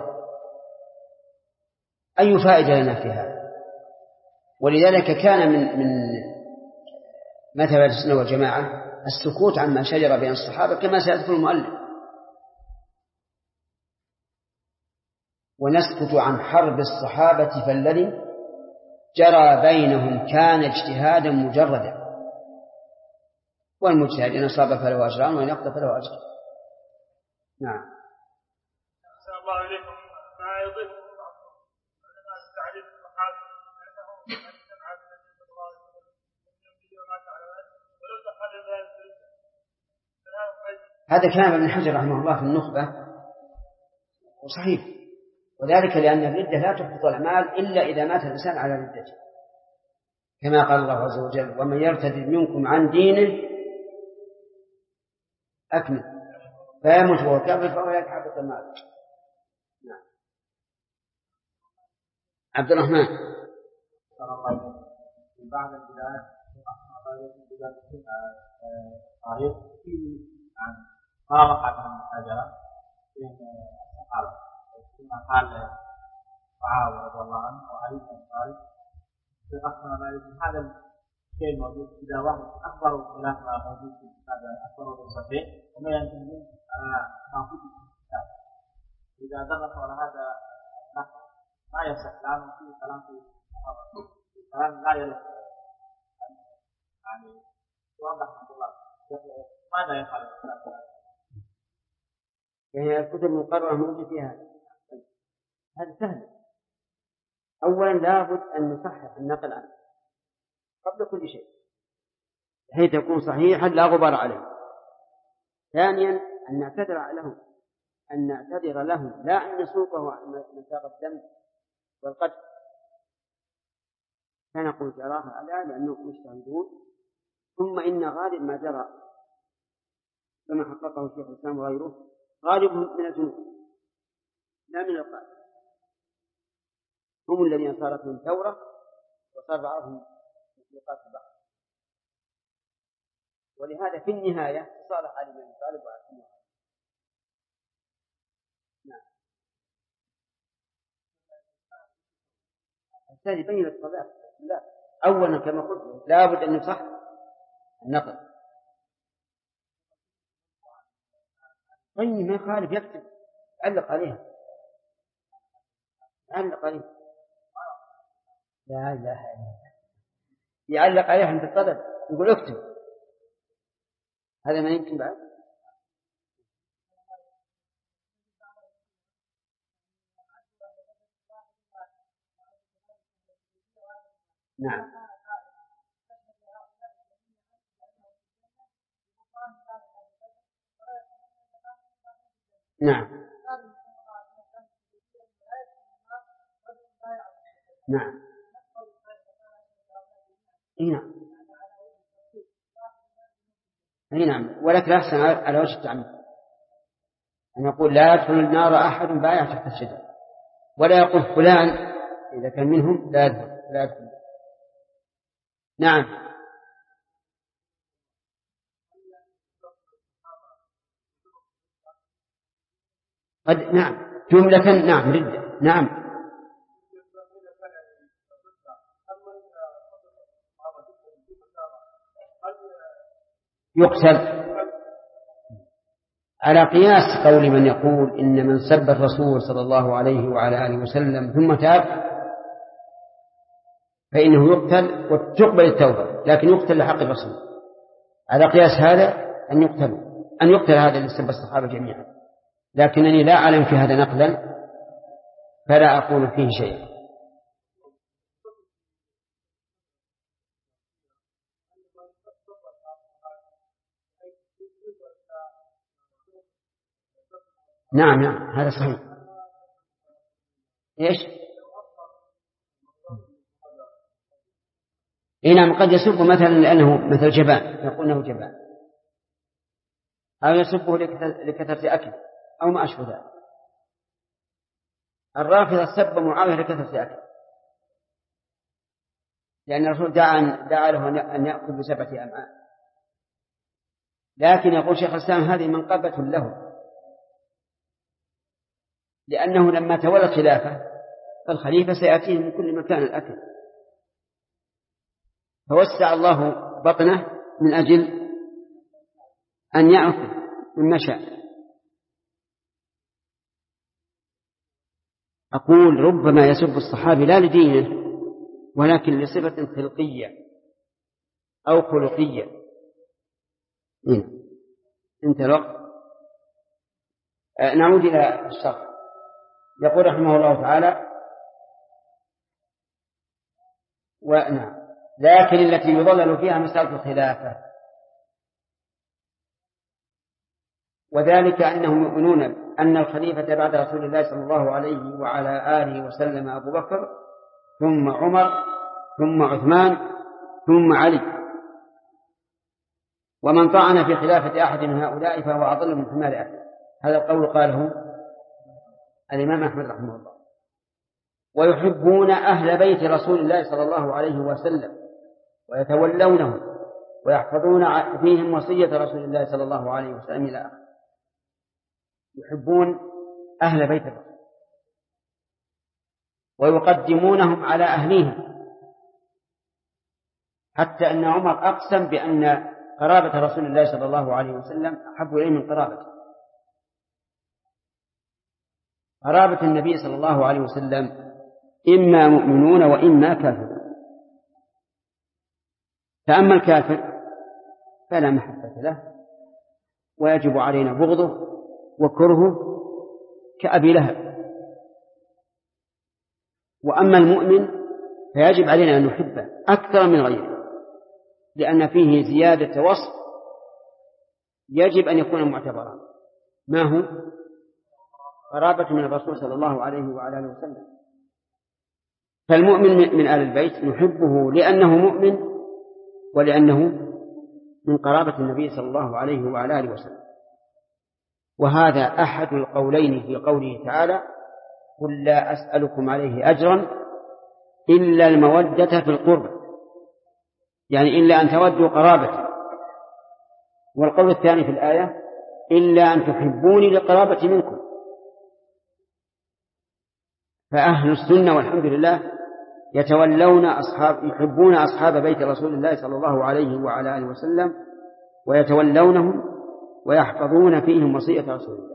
أي فائدة لنا في هذا؟ ولذلك كان من مذهب السنة والجماعة السكوت عما شجر بين الصحابة كما سيذكر المؤلف، ونسكت عن حرب الصحابة فالذي جرى بينهم كان اجتهادا مجردا، والمجتهد إن أصاب فله أجران وإن أخطأ فله أجر. نعم. أحسن الله إليكم. ما يضيف تعريف الصحابة أنه من جمع النبي صلى الله عليه وسلم وما تعالى ولو دخل ذلك. هذا كلام ابن حجر رحمه الله في النخبة وصحيح، وذلك لأن الردة لا تحبط الأعمال إلا إذا مات الإنسان على ردته، كما قال الله عز وجل: ومن يرتد منكم عن دينه أكمل فيموت وهو كافر فهو يحبط المال. نعم. عبد الرحمن. بعد البداية تاريخ عن طابقة من الحجرة بين الصحابة كما قال معاوية رضي الله عنه وعلي بن أبي طالب في قسم هذا الشيء موجود إذا واحد أكبر خلاف ما موجود في هذا أكبر بالصحيح وما ينتهي موجود في الكتاب. إذا ضغط على هذا ما يصح لأنه فيه كلام في كلام لا يليق يعني واضح الله. ماذا يفعل؟ يعني الكتب المقررة موجود فيها هذا سهل. أولا لابد أن نصحح النقل عنه قبل كل شيء حيث يكون صحيحا لا غبار عليه. ثانيا أن نعتذر لهم لا أن نسوقه عن مساق الدم والقتل، فنقول جراها على لأنهم مجتهدون. ثم إن غالب ما جرى كما حققه الشيخ الإسلام وغيره غالبهم من الجنود لا من القاتل، هم الذين صارت من ثورة وصار بعضهم في قاتل بعض. ولهذا في النهاية صالح علي بن أبي طالب وعلي. نعم. الثاني بين الصلاة لا أولا كما قلت لابد أن يصح النقل. طيب ما يخالف يكتب علق عليها لا إله إلا الله يعلق عليها عند الطلب يقول اكتب، هذا ما يمكن بعد. نعم. نعم. نعم. نعم. ولكن أحسن على وجه التعميم أن يقول لا يدخل النار أحد بايع تحت الشجر، ولا يقول فلان إذا كان منهم لا يدخل. نعم. قد نعم جملة نعم ردة نعم. يقتل على قياس قول من يقول إن من سب الرسول صلى الله عليه وعلى آله وسلم ثم تاب فإنه يقتل وتقبل التوبة، لكن يقتل لحق الرسول. على قياس هذا أن يقتل هذا اللي سب الصحابة جميعا، لكنني لا أعلم في هذا نقلا فلا أقول فيه شيئا. نعم هذا صحيح. إيش؟ نعم قد يسب مثلا لأنه مثل جبان، يقول أنه جبان، أو يسبه لكثرة أكل أو ما أشبه ذلك. الرافضة سب معاوية لكثرة أكل، لأن الرسول دعا له أن يأكل ب7 أمعاء. لكن يقول شيخ الإسلام هذه منقبة له، لأنه لما تولى الخلافة فالخليفة سيأتيه من كل مكان الأكل، فوسع الله بطنه من أجل أن يأكل مما شاء. أقول ربما يسب الصحابي لا لدينه ولكن لصفة خلقية أو خلقية. انت الوقت. نعود إلى الشرح. يقول رحمه الله تعالى: ونعم، لكن التي يضلل فيها مسألة الخلافة، وذلك أنهم يؤمنون أن الخليفة بعد رسول الله صلى الله عليه وعلى آله وسلم أبو بكر، ثم عمر، ثم عثمان، ثم علي، ومن طعن في خلافة أحد من هؤلاء فهو أضل من حمار أهله. هذا القول قاله الإمام أحمد رحمه الله. ويحبون أهل بيت رسول الله صلى الله عليه وسلم ويتولونه ويحفظون فيهم وصية رسول الله صلى الله عليه وسلم إلى آخره. يحبون أهل بيت الرسول ويقدمونهم على أهليهم، حتى أن عمر أقسم بأن قرابة رسول الله صلى الله عليه وسلم أحب إليه من قرابته. قرابة النبي صلى الله عليه وسلم إما مؤمنون وإما كافرون، فأما الكافر فلا محبة له ويجب علينا بغضه وكرهه كأبي لهب. وأما المؤمن فيجب علينا أن نحبه أكثر من غيره، لأن فيه زيادة وصف يجب أن يكون معتبرا. ما هو؟ قرابة من الرسول صلى الله عليه وعلى آله وسلم. فالمؤمن من آل البيت نحبه لأنه مؤمن ولأنه من قرابة النبي صلى الله عليه وعلى آله وسلم. وهذا أحد القولين في قوله تعالى: قل لا أسألكم عليه أجرا إلا المودة في القرب، يعني إلا أن تودوا قرابتي. والقول الثاني في الآية: إلا أن تحبوني لقرابة منكم. فأهل السنة والحمد لله يحبون أصحاب بيت رسول الله صلى الله عليه وعلى آله وسلم ويتولونهم ويحفظون فيهم وصية رسول الله.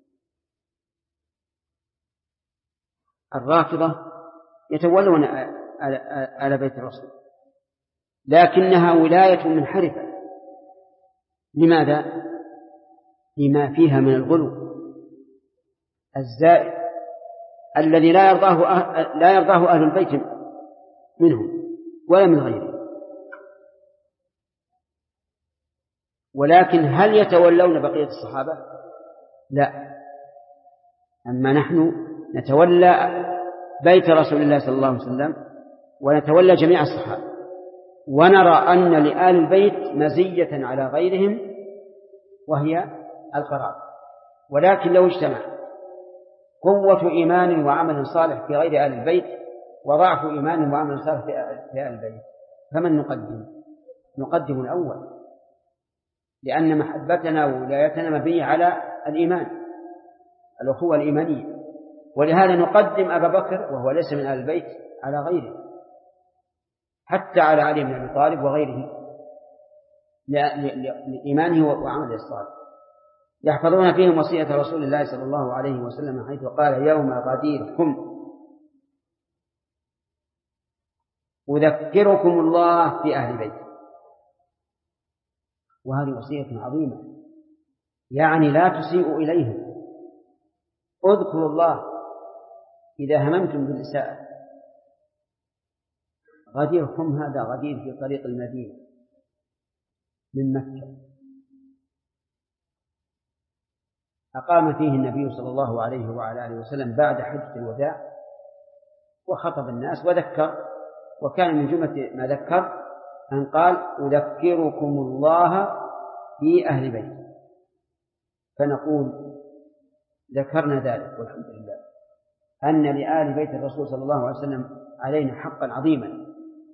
الرافضة يتولون آل بيت الرسول لكنها ولاية منحرفة. لماذا؟ لما فيها من الغلو الزائد الذي لا يرضاه أهل البيت منهم ولا من غيره. ولكن هل يتولون بقية الصحابة؟ لا. أما نحن نتولى بيت رسول الله صلى الله عليه وسلم ونتولى جميع الصحابة، ونرى أن لآل البيت مزية على غيرهم وهي القرابة. ولكن لو اجتمع قوة إيمان وعمل صالح في غير آل البيت وضعف إيمان وعمل صالح في آل البيت، فمن نقدم؟ نقدم الأول، لأن محبتنا وولايتنا مبنية على الإيمان، الأخوة الإيمانية. ولهذا نقدم أبا بكر وهو ليس من آل البيت على غيره، حتى على علي بن أبي طالب وغيره، لإيمانه وعمله الصالح. يحفظون فيهم وصية رسول الله صلى الله عليه وسلم حيث قال: يوم غديركم أذكركم الله في أهل بيتي. وهذه وصية عظيمة، يعني لا تسيئوا إليهم، اذكروا الله إذا هممتم بالإساءة. غديركم هذا غدير في طريق المدينة من مكة، أقام فيه النبي صلى الله عليه وعلى آله وسلم بعد حجة الوداع وخطب الناس وذكر، وكان من جملة ما ذكر أن قال أذكركم الله في أهل بيت، فنقول ذكرنا ذلك والحمد لله أن لآل بيت الرسول صلى الله عليه وسلم علينا حقا عظيما.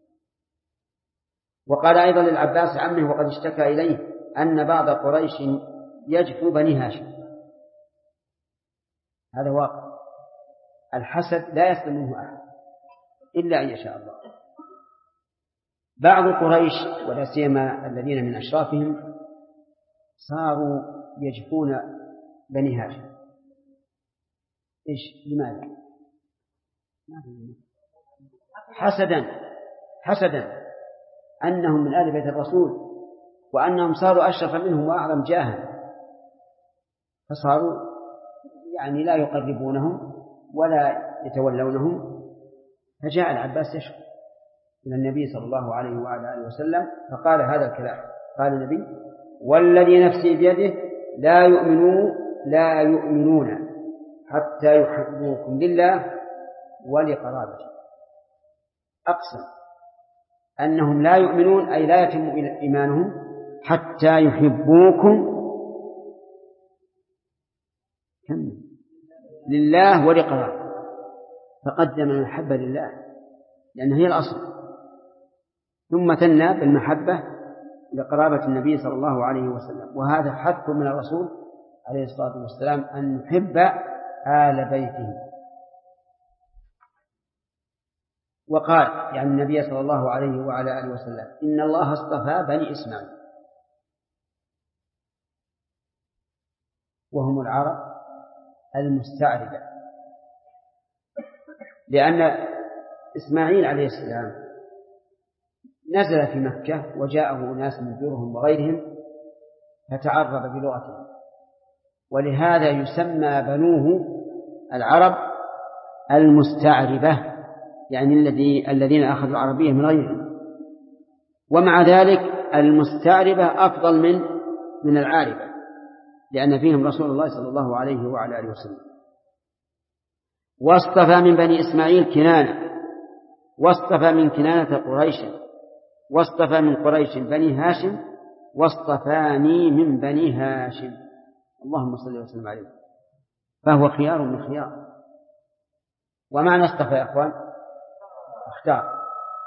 وقال أيضا للعباس عمه وقد اشتكى إليه أن بعض قريش يجفو بني هاشم، هذا واقع، الحسد لا يسلم منه أحد إلا أن يشاء الله. بعض قريش ولا سيما الذين من أشرافهم صاروا يجفون بني هاشم. إيش؟ لماذا؟ حسدا أنهم من آل بيت الرسول وأنهم صاروا أشرف منهم وأعظم جاها، فصاروا يعني لا يقربونهم ولا يتولونهم. فجاء العباس يشكو إلى النبي صلى الله عليه وعلى آله وسلم فقال هذا الكلام. قال النبي والذي نفسي بيده لا يؤمنون حتى يحبوكم لله ولقرابته. أقسم أنهم لا يؤمنون أي لا يتم إيمانهم حتى يحبوكم لله ولقرابته، فقدم المحبة لله لأنها هي الأصل، ثم ثنى بالمحبة لقرابة النبي صلى الله عليه وسلم. وهذا حث من الرسول عليه الصلاة والسلام أن نحب آل بيته. وقال يعني النبي صلى الله عليه وعلى آله وسلم إن الله اصطفى بني إسماعيل وهم العرب المستعربة، لأن إسماعيل عليه السلام نزل في مكة وجاءه ناس من جرهم وغيرهم فتعرب بلغتهم، ولهذا يسمى بنوه العرب المستعربة، يعني الذين أخذوا العربية من غيرهم. ومع ذلك المستعربة أفضل من العاربة، لأن فيهم رسول الله صلى الله عليه وعلى آله وسلم. واصطفى من بني إسماعيل كنانة، واصطفى من كنانة قريشا، واصطفى من قريش بني هاشم، واصطفاني من بني هاشم. اللهم صل وسلم عليه، فهو خيار من خيار. ومعنى اصطفى يا أخوان اختار.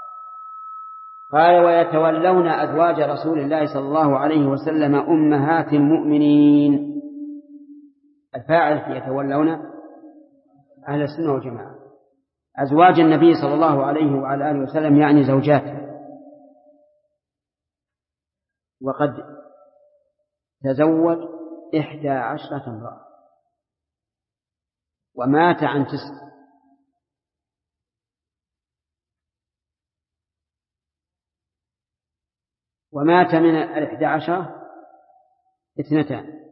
قال ويتولون أزواج رسول الله صلى الله عليه وسلم أمهات المؤمنين. الفاعل في يتولون أهل السنة والجماعة، أزواج النبي صلى الله عليه وعلى آله وسلم يعني زوجاته. وقد تزوج 11 امرأة ومات عن 9، ومات من 11 2.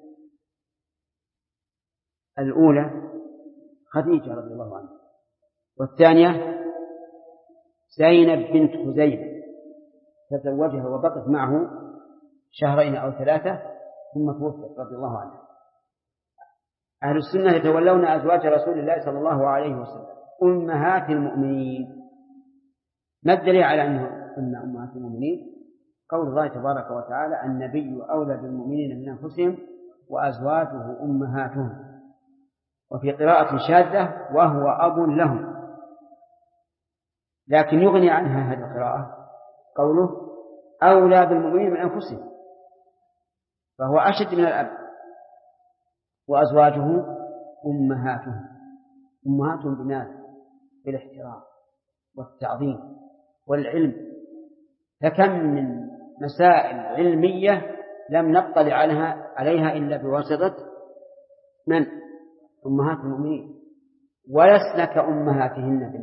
الأولى خديجة رضي الله عنها، والثانية زينب بنت خزيمة تزوجها وبقت معه 2 أو 3 ثم توفت رضي الله عنها. أهل السنة يتولون أزواج رسول الله صلى الله عليه وسلم أمهات المؤمنين. ما الدليل على أن أمهات المؤمنين؟ قول الله تبارك وتعالى النبي أولى بالمؤمنين من أنفسهم وأزواجه أمهاتهم. وفي قراءة شاذة وهو أب لهم، لكن يغني عنها هذه القراءة قوله أولى بالمؤمنين من أنفسهم، فهو أشد من الأب. وأزواجه أمهاتهم، أمهاتهم بماذا؟ بالاحترام والتعظيم والعلم. فكم من مسائل علمية لم نطلع عليها إلا بواسطة من؟ أمهات المؤمنين. ولسنا كأمهاتهن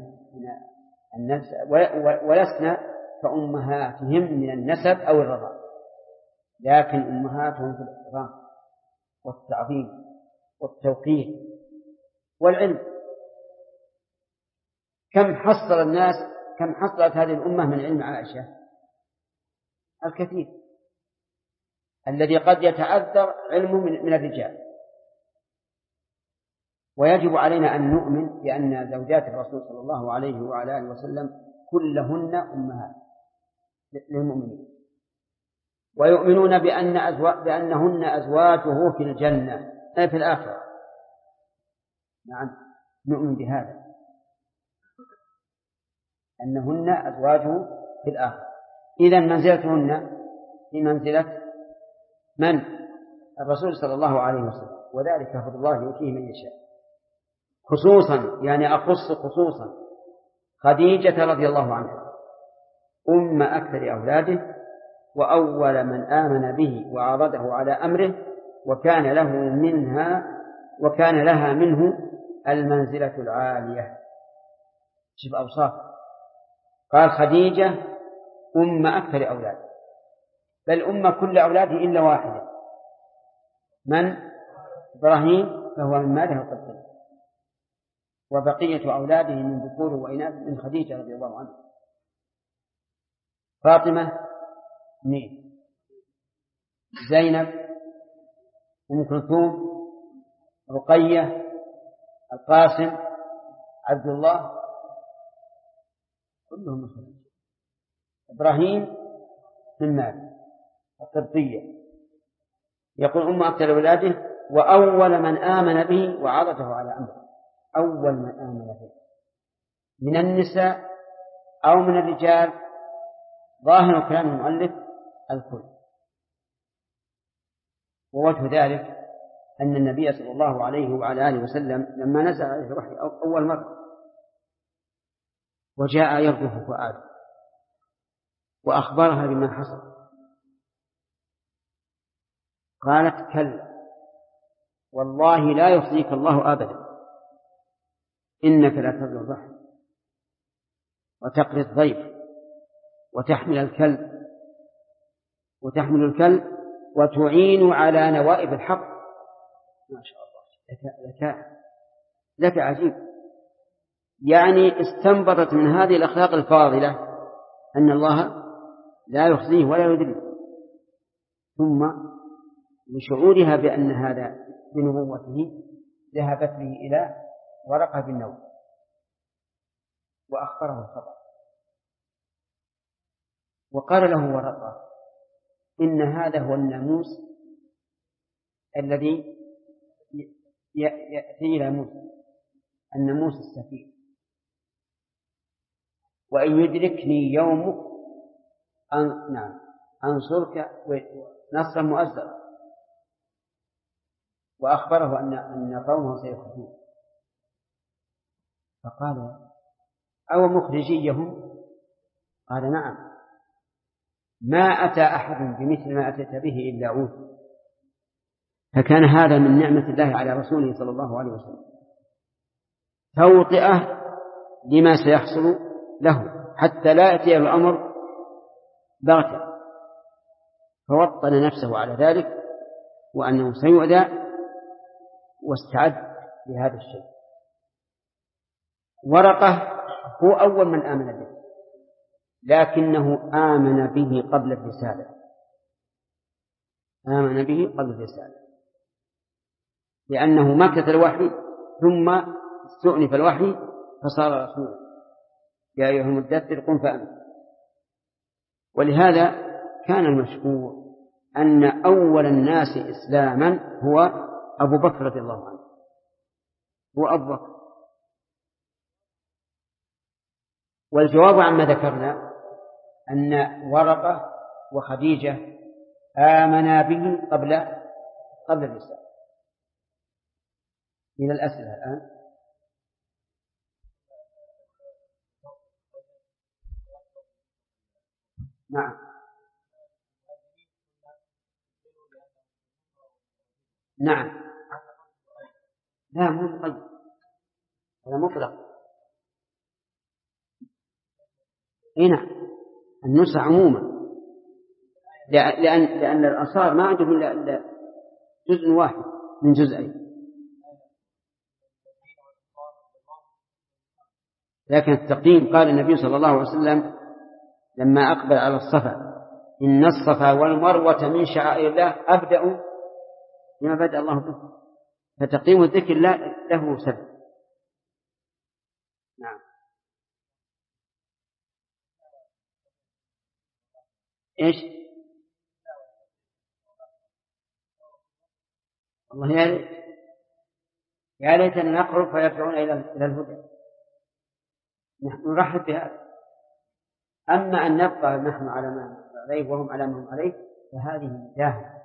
ولسنا كأمهاتهم من النسب أو الرضاع، لكن أمهاتهم في الاحترام والتعظيم والتوقير والعلم. كم حصلت هذه الأمة من علم عائشة؟ الكثير، الذي قد يتعذر علمه من الرجال. ويجب علينا أن نؤمن بأن زوجات الرسول صلى الله عليه وعلى آله وسلم كلهن أمهات، للمؤمنين، ويؤمنون بأنهن أزواجه في الجنة أي في الآخرة. نعم نؤمن بهذا، أنهن أزواجه في الآخرة. إذن منزلتهن في منزلة من؟ الرسول صلى الله عليه وسلم، وذلك فضل الله يؤتيه من يشاء. خصوصا يعني أخص خصوصا خديجة رضي الله عنها أم أكثر أولاده، وأول من آمن به وعرضه على أمره، وكان لها منه المنزلة العالية. شوف أوصاف، قال خديجة أم أكثر أولاده، بل أم كل أولاده إلا واحدة، من؟ إبراهيم، فهو من ماله القبطي، وبقية أولاده من ذكور وإناث من خديجة رضي الله عنها. فاطمة، زينب، أم كلثوم، رقية، القاسم، عبد الله، كلهم من خديجة. إبراهيم من ماله القبطية. يقول أم أكثر أولاده، وأول من آمن به وعرضه على أمره. أول من آمن به من النساء أو من الرجال، ظاهر كلام المؤلف الكل. ووجه ذلك أن النبي صلى الله عليه وعلى آله وسلم لما نزل عليه الوحي أول مرة وجاء يرجف فؤاده وأخبرها بما حصل، قالت كلا والله لا يخزيك الله أبدا، إنك لا تبلغ الرحم وتقري الضيف وتحمل الكلب وتعين على نوائب الحق. ما شاء الله، لك عجيب. يعني استنبطت من هذه الأخلاق الفاضلة أن الله لا يخزيه ولا يذله، ثم لشعورها بأن هذا بنبوته ذهبت به إلى ورقة بن نوفل وأخبره الخبر، وقال له ورقة إن هذا هو الناموس الذي يأتي إلى موسى، الناموس السفيه، وإن يدركني يومك أنصرك نصرا مؤزرا. وأخبره أن قومه سيخرجون، فقال أو مخرجيهم؟ قال نعم، ما أتى أحد بمثل ما أتيت به إلا أوتي. فكان هذا من نعمة الله على رسوله صلى الله عليه وسلم، توطئة لما سيحصل له حتى لا يأتي الأمر بغتة، فوطن نفسه على ذلك وأنه سيؤذى واستعد لهذا الشيء. ورقة هو أول من آمن به، لكنه آمن به قبل الرسالة، لأنه مكث الوحي ثم استؤنف الوحي فصار رسولا. يا أيها المدثر قم فأنذر. ولهذا كان المشهور أن أول الناس إسلاما هو أبو بكر رضي الله عنه، هو أبو بكر. والجواب عما ذكرنا أن ورقة وخديجة آمنا به قبل الرسالة. إلى الأسئلة الآن. نعم لا مو مقيد، هذا مطلق. نعم النساء عموما، لأن الأنصار ما عندهم إلا جزء واحد من جزئين، لكن التقييم قال النبي صلى الله عليه وسلم لما أقبل على الصفا إن الصفا والمروة من شعائر الله أبدأ بما بدأ الله به، فتقييم الذكر له سبب. نعم إيش؟ والله يا ليتنا نقرب فيرجعون إلى الهدى. نحن نرحب بهذا. أما أن نبقى نحن على ما نحن عليه وهم على ما هم عليه فهذه مجاهدة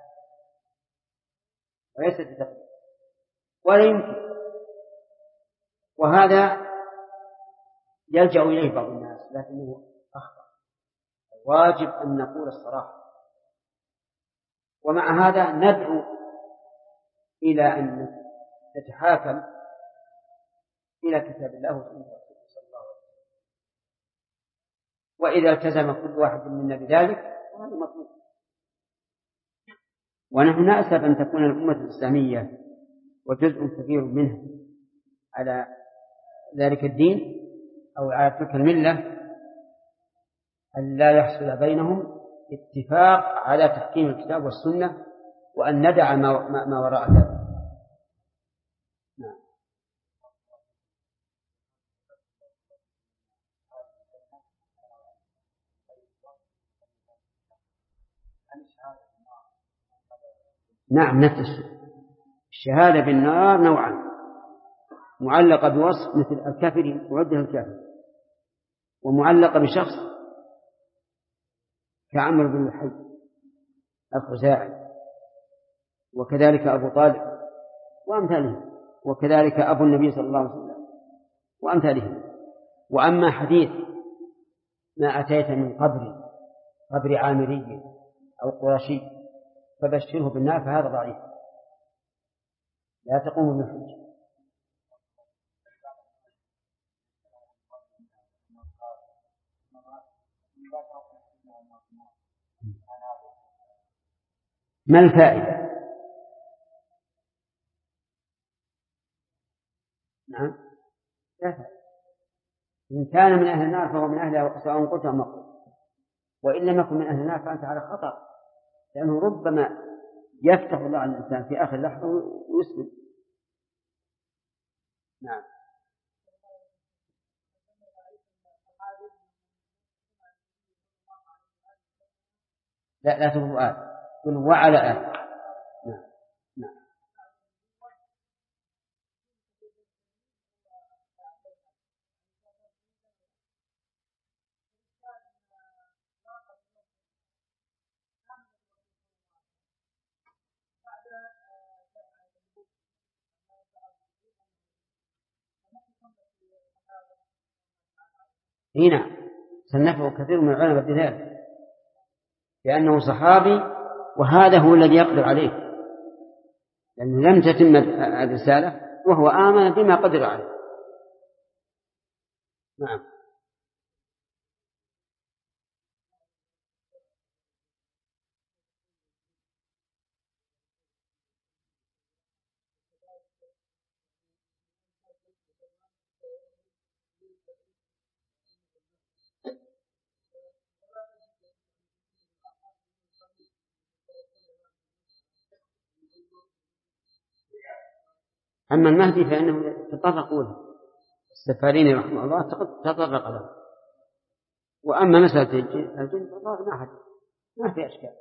وليست بتقليد ولا يمكن. وهذا يلجأ إليه بعض الناس لكنه أخطأ. واجب أن نقول الصراحة. ومع هذا ندعو إلى أن نتحاكم إلى كتاب الله وسنة رسوله صلى الله عليه وسلم. وإذا التزم كل واحد منا بذلك فهذا مطلوب. ونحن نأسف أن تكون الأمة الإسلامية وجزء كبير منها على ذلك الدين أو على تلك الملة أن لا يحصل بينهم اتفاق على تحكيم الكتاب والسنة وأن ندع ما وراء ذلك. نعم نفس الشهادة بالنار نوعان: معلقة بوصف مثل الكافر وعده الكافر، ومعلقة بشخص كعمرو بن الحي الخزاعي، وكذلك أبو طالب وأمثاله، وكذلك أبو النبي صلى الله عليه وسلم وأمثاله. وأما حديث ما أتيت من قبر عامري أو قرشي فبشره بالنار فهذا ضعيف لا تقوم بالحجة. ما الفائدة؟ نعم لا فائدة. إن كان من أهل النار فهو من أهلها سواء قلت أو ما قلت، وإن لم يكن من أهل النار فأنت على خطأ، لأنه ربما يفتح الله على الإنسان في آخر لحظة ويسلم. نعم لا تقول قل وعلى آل. نعم نعم هنا صنفه كثير من العلماء بذلك لأنه صحابي وهذا هو الذي يقدر عليه، لأنه لم تتم الرسالة وهو آمن بما قدر عليه. نعم أما المهدي فإنه تطرقوا له، السفارين رحمه الله تطرق له. وأما مسألة الجن فالله ما في أشكال.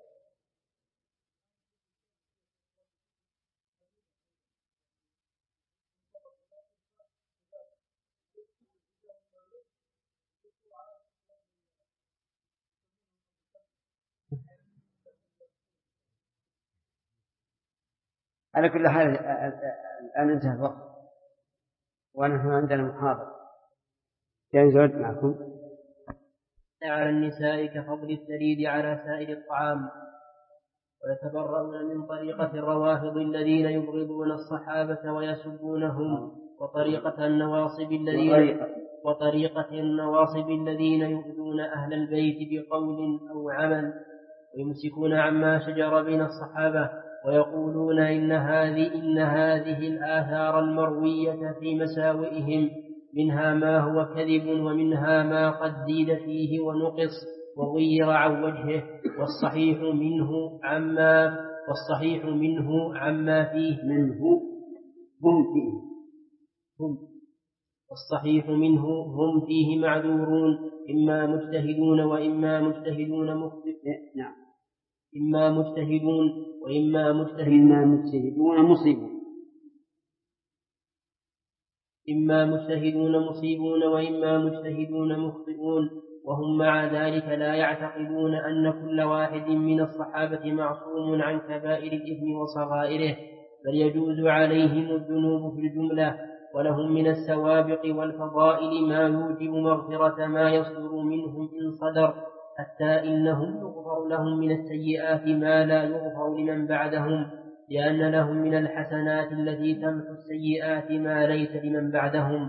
على كل حال الآن انتهى الوقت ونحن عندنا محاضرة ينزل معكم. على النساء كفضل الثريد على سائر الطعام، ويتبرؤون من طريقة الروافض الذين يبغضون الصحابة ويسبونهم، وطريقة النواصب الذين يؤذون أهل البيت بقول أو عمل، ويمسكون عما شجر بين الصحابة ويقولون إن هذه الآثار المروية في مساوئهم منها ما هو كذب ومنها ما قد زيد فيه ونقص وغير عن وجهه، والصحيح منه عما فيه والصحيح منه هم فيه معذورون إما مجتهدون وإما مجتهدون مخطئون. نعم. إما مجتهدون وإما مصيبون. إما مجتهدون مصيبون وإما مجتهدون مخطئون، وهم مع ذلك لا يعتقدون أن كل واحد من الصحابة معصوم عن كبائر الإثم وصغائره، بل يجوز عليهم الذنوب في الجملة، ولهم من السوابق والفضائل ما يوجب مغفرة ما يصدر منهم إن صدر، حتى إنهم يغفر لهم من السيئات ما لا يغفر لمن بعدهم، لأن لهم من الحسنات التي تمحو السيئات ما ليس لمن بعدهم.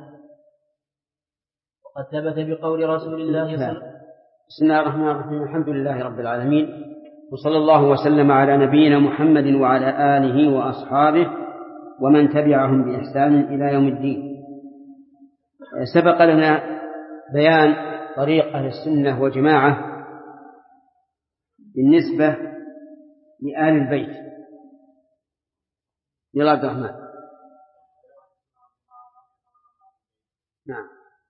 وقد ثبت بقول رسول الله صلى الله عليه وسلم. بسم الله الرحمن الرحيم. الحمد لله رب العالمين، وصلى الله وسلم على نبينا محمد وعلى آله وأصحابه ومن تبعهم بإحسان إلى يوم الدين. سبق لنا بيان طريق أهل السنة والجماعة بالنسبة لآل البيت. يا عبد الرحمن. نعم.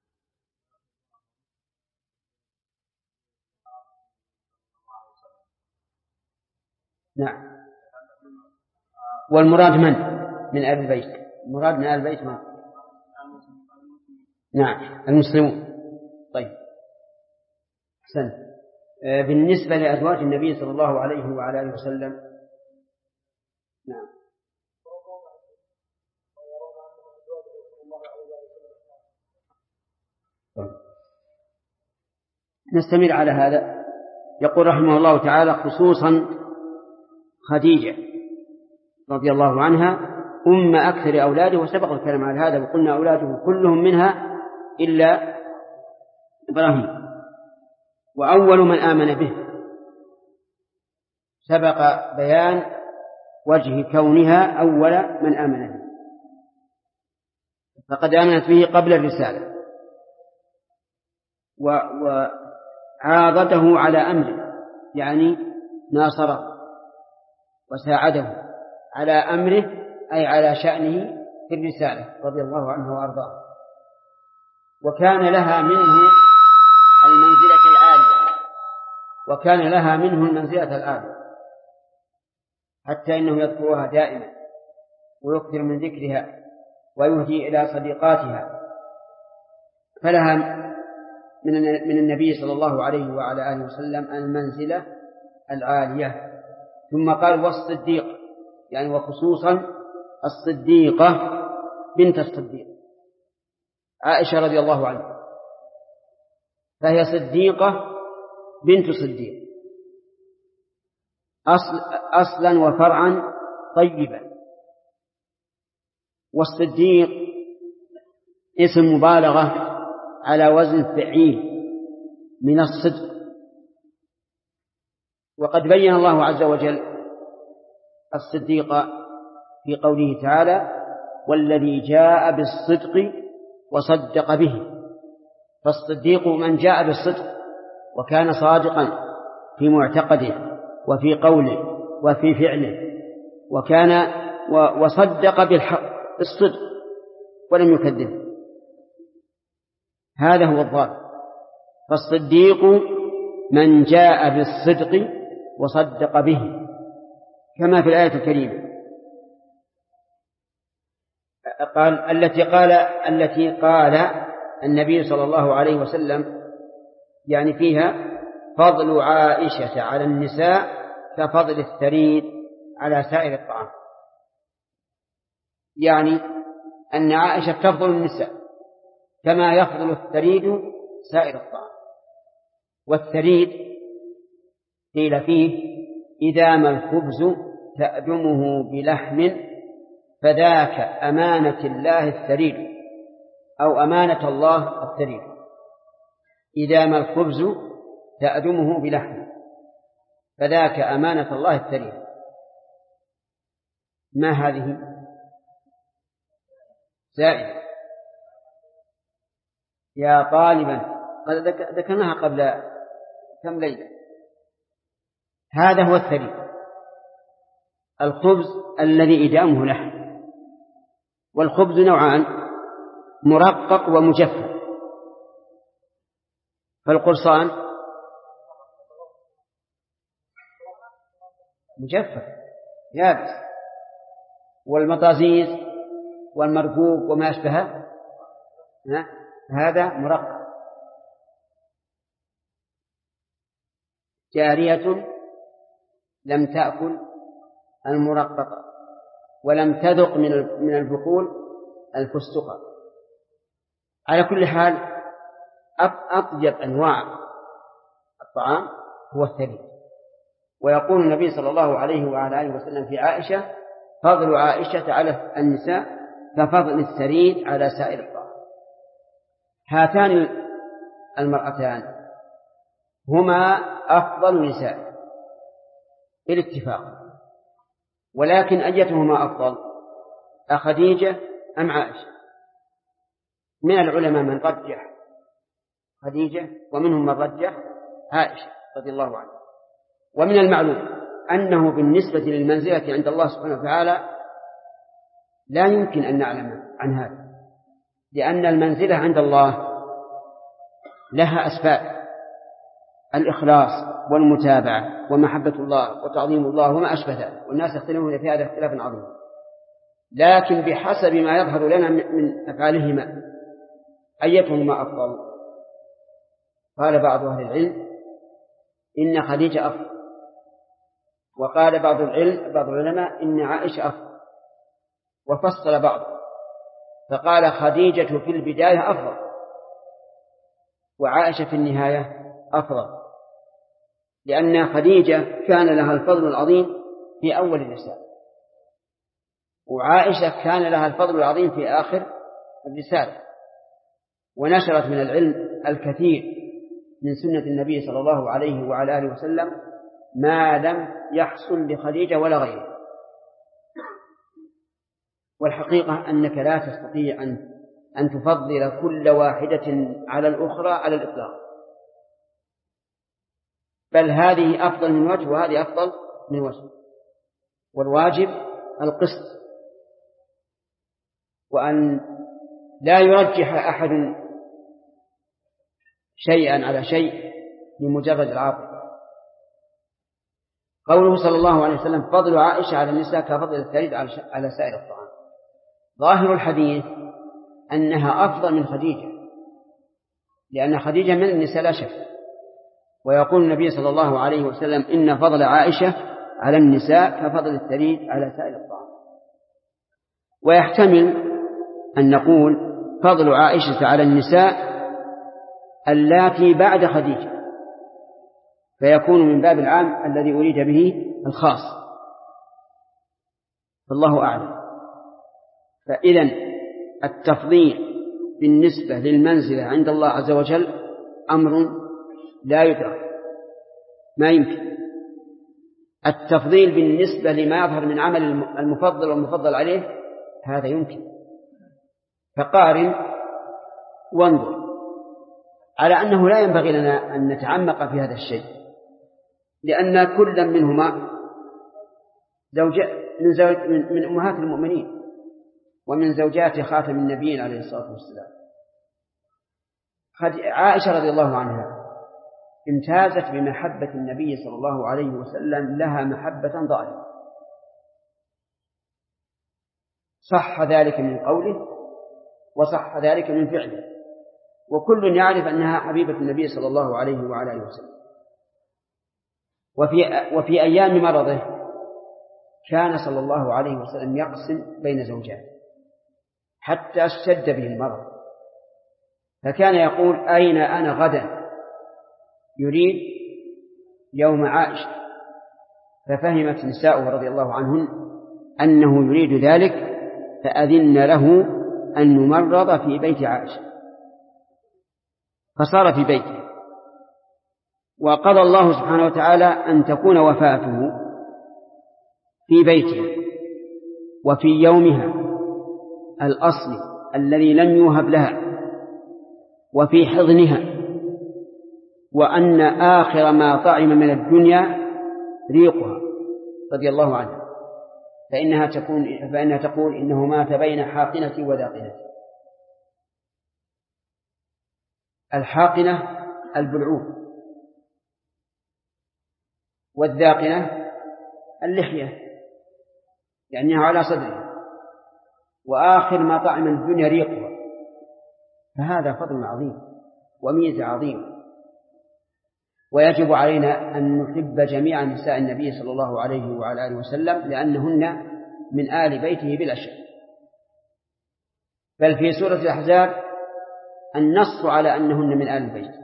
نعم. والمراد من آل البيت؟ المراد من آل البيت من؟ نعم، المسلمون. طيب، أحسنت. بالنسبة لأزواج النبي صلى الله عليه وعلى آله وسلم. نعم. نستمر على هذا. يقول رحمه الله تعالى: خصوصا خديجة رضي الله عنها أم أكثر أولاده، وسبق الكلام على هذا وقلنا أولاده كلهم منها إلا إبراهيم، وأول من آمن به. سبق بيان وجه كونها أول من آمن به، فقد آمنت به قبل الرسالة وعاضده على أمره، يعني ناصره وساعده على أمره، أي على شأنه في الرسالة، رضي الله عنه وأرضاه. وكان لها منه المنزلة العالية، حتى إنه يذكرها دائما ويكثر من ذكرها ويهدي إلى صديقاتها. فلها من النبي صلى الله عليه وعلى آله وسلم المنزلة العالية. ثم قال: والصديق، يعني وخصوصا الصديقة بنت الصديق عائشة رضي الله عنها، فهي صديقة بنت صديق أصلا وفرعا طيبا. والصديق اسم مبالغة على وزن فعيل من الصدق. وقد بين الله عز وجل الصديق في قوله تعالى: والذي جاء بالصدق وصدق به. فالصديق من جاء بالصدق وكان صادقا في معتقده وفي قوله وفي فعله، وصدق بالصدق ولم يكذب. هذا هو الضابط. فالصديق من جاء بالصدق وصدق به، كما في الآية الكريمة التي قال النبي صلى الله عليه وسلم، يعني فيها: فضل عائشة على النساء كفضل الثريد على سائر الطعام. يعني أن عائشة تفضل النساء كما يفضل الثريد سائر الطعام. والثريد قيل فيه: إذا ما الخبز تأدمه بلحم فذاك أمانة الله الثريد، أو أمانة الله الثريد. إذا ما الخبز تأدمه بلحم فذاك أمانة الله الثريد. ما هذه؟ زائد يا طالبا، قد ذكرناها قبل كم ليلة. هذا هو الثريد، الخبز الذي إدامه لحم. والخبز نوعان: مرقق ومجفف. فالقرصان مجفف يابس، والمطازيز والمرقوق وما أشبهه هذا مرقق. جارية لم تأكل المرقق ولم تذق من البقول الفستق. على كل حال أطيب أنواع الطعام هو الثريد. ويقول النبي صلى الله عليه وعلى آله وسلم في عائشة: فضل عائشة على النساء كفضل الثريد على سائر الطعام. هاتان المرأتان هما أفضل نساء بالاتفاق، ولكن أيتهما أفضل، أخديجة أم عائشة؟ من العلماء من رجح خديجة، ومنهم من رجح عائشة رضي الله عنها. ومن المعلوم أنه بالنسبة للمنزلة عند الله سبحانه وتعالى لا يمكن أن نعلم عن هذا، لأن المنزلة عند الله لها أسباب: الإخلاص والمتابعة ومحبة الله وتعظيم الله وما أشبه ذلك، والناس يختلفون في هذا اختلافا عظيما. لكن بحسب ما يظهر لنا من أفعالهما أيتهما أفضل؟ قال بعض أهل العلم إن خديجة أفضل، وقال بعض العلماء إن عائشة أفضل، وفصل بعض فقال خديجة في البداية أفضل وعائشة في النهاية أفضل، لأن خديجة كان لها الفضل العظيم في أول الرسالة، وعائشة كان لها الفضل العظيم في آخر الرسالة، ونشرت من العلم الكثير من سنة النبي صلى الله عليه وعلى آله وسلم ما لم يحصل لخديجة ولا غيره. والحقيقة أنك لا تستطيع أن تفضل كل واحدة على الأخرى على الإطلاق، بل هذه أفضل من وجه وهذه أفضل من وجه، والواجب القسط، وأن لا يرجح أحد شيئا على شيء لمجرد العاطفة. قوله صلى الله عليه وسلم: فضل عائشة على النساء كفضل الثريد على سائر الطعام، ظاهر الحديث أنها أفضل من خديجة، لأن خديجة من النساء لا شك. ويقول النبي صلى الله عليه وسلم: إن فضل عائشة على النساء كفضل الثريد على سائر الطعام. ويحتمل أن نقول فضل عائشة على النساء اللاتي بعد خديجة، فيكون من باب العام الذي أريد به الخاص، فالله أعلم. فإذن التفضيل بالنسبة للمنزلة عند الله عز وجل أمر لا يدرك، ما يمكن. التفضيل بالنسبة لما يظهر من عمل المفضل والمفضل عليه هذا يمكن. فقارن وانظر، على أنه لا ينبغي لنا أن نتعمق في هذا الشيء، لأن كل منهما من أمهات المؤمنين ومن زوجات خاتم النبيين عليه الصلاة والسلام. عائشة رضي الله عنها امتازت بمحبة النبي صلى الله عليه وسلم لها محبة ظاهرة، صح ذلك من قوله وصح ذلك من فعله، وكل يعرف أنها حبيبة النبي صلى الله عليه وعلى آله وسلم. وفي أيام مرضه كان صلى الله عليه وسلم يقسم بين زوجاته حتى اشتد به المرض، فكان يقول: أين أنا غدا؟ يريد يوم عائشة، ففهمت نساؤه رضي الله عنهن أنه يريد ذلك، فأذن له أن يمرض في بيت عائشة، فصار في بيته. وقضى الله سبحانه وتعالى أن تكون وفاته في بيته وفي يومها الأصلي الذي لم يوهب لها وفي حضنها، وأن آخر ما طعم من الدنيا ريقها رضي الله عنها، فإنها تقول: إنه مات بين حاقنتي وذاقنتي. الحاقنة البلعوم، والذاقنة اللحية لأنها على صدره، وآخر ما طعم الدنيا ريقها. فهذا فضل عظيم وميزة عظيم، ويجب علينا أن نحب جميع نساء النبي صلى الله عليه وعلى آله وسلم لأنهن من آل بيته بلا شك. بل في سورة الأحزاب النص على أنهن من آل البيت.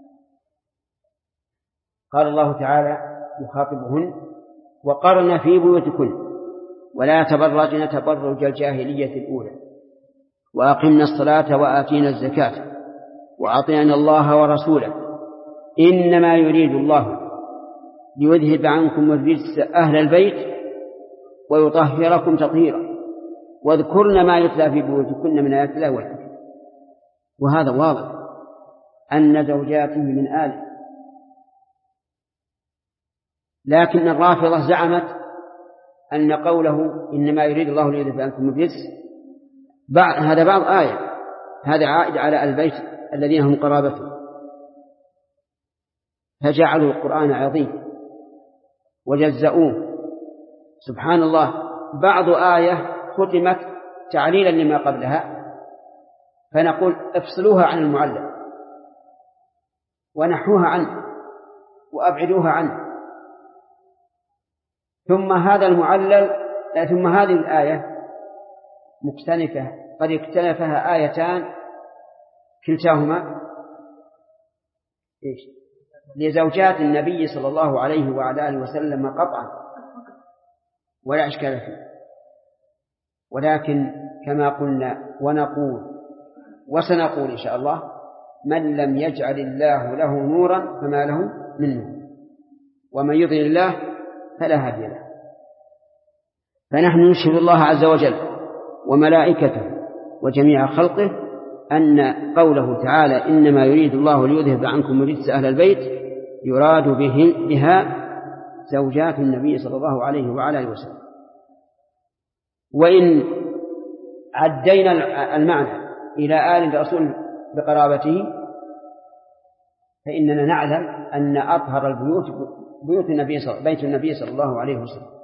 قال الله تعالى يخاطبهن: وقرن في بيوتكن ولا تبرجن تبرج الجاهلية الأولى وأقمنا الصلاة وآتينا الزكاة وأطعنا الله ورسوله إنما يريد الله ليذهب عنكم الرجس أهل البيت ويطهركم تطهيرا واذكرن ما يتلى في بيوتكن من آيات الله والحكمة. وهذا واضح أن زوجاته من آله. لكن الرافضة زعمت أن قوله إنما يريد الله ليذهب عنكم الرجس هذا بعض آية، هذا عائد على البيت الذين هم قرابته، فجعلوا القرآن عظيم وجزؤوه. سبحان الله، بعض آية ختمت تعليلا لما قبلها، فنقول افصلوها عن المعلل ونحوها عنه وأبعدوها عنه، ثم هذا المعلل ثم هذه الآية مختلفة قد اختلفها آيتان كلتاهما لزوجات النبي صلى الله عليه وعلى آله وسلم قطعا ولا إشكال فيه. ولكن كما قلنا ونقول وسنقول إن شاء الله: من لم يجعل الله له نورا فما له من نور، ومن يضلل الله فلا هادي له. فنحن نشهد الله عز وجل وملائكته وجميع خلقه أن قوله تعالى إنما يريد الله ليذهب عنكم الرجس أهل البيت يراد بها زوجات النبي صلى الله عليه وعلى آله وسلم. وإن عدينا المعنى إلى آل الرسول بقرابته فإننا نعلم أن أطهر البيوت بيت النبي صلى الله عليه وسلم.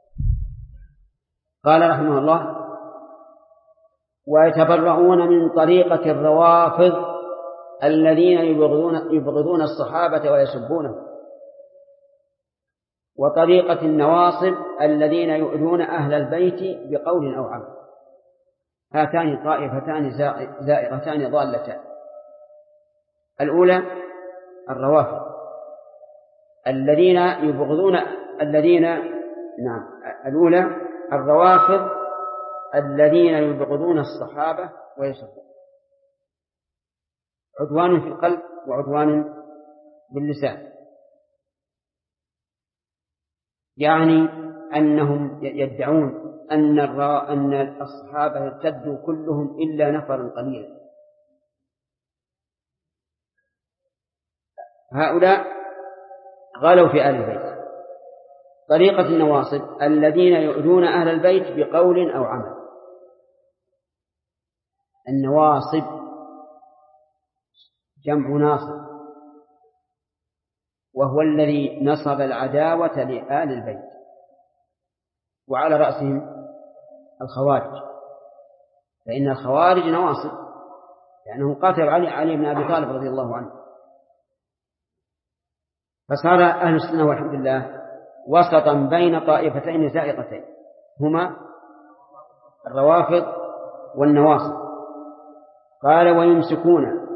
قال رحمه الله: ويتبرؤون من طريقة الروافض الذين يبغضون الصحابة ويسبونهم، وطريقة النواصب الذين يؤذون أهل البيت بقول أو عمل. هاتان طائفتان زائرتان ضالتان. الأولى الروافض الروافض الذين يبغضون الصحابة ويسبون، عدوان في القلب وعدوان باللسان، يعني أنهم يدعون أن الصحابة ارتدوا كلهم إلا نفرا قليلا. هؤلاء غلوا في آل البيت. طريقة النواصب الذين يؤذون أهل البيت بقول أو عمل. النواصب جمع ناصب، وهو الذي نصب العداوة لآل البيت، وعلى رأسهم الخوارج، فإن الخوارج نواصب لأنه قاتل علي بن أبي طالب رضي الله عنه. فصار أهل السنة والحمد لله وسطا بين طائفتين زائغتين هما الروافض والنواصب. قال: ويمسكون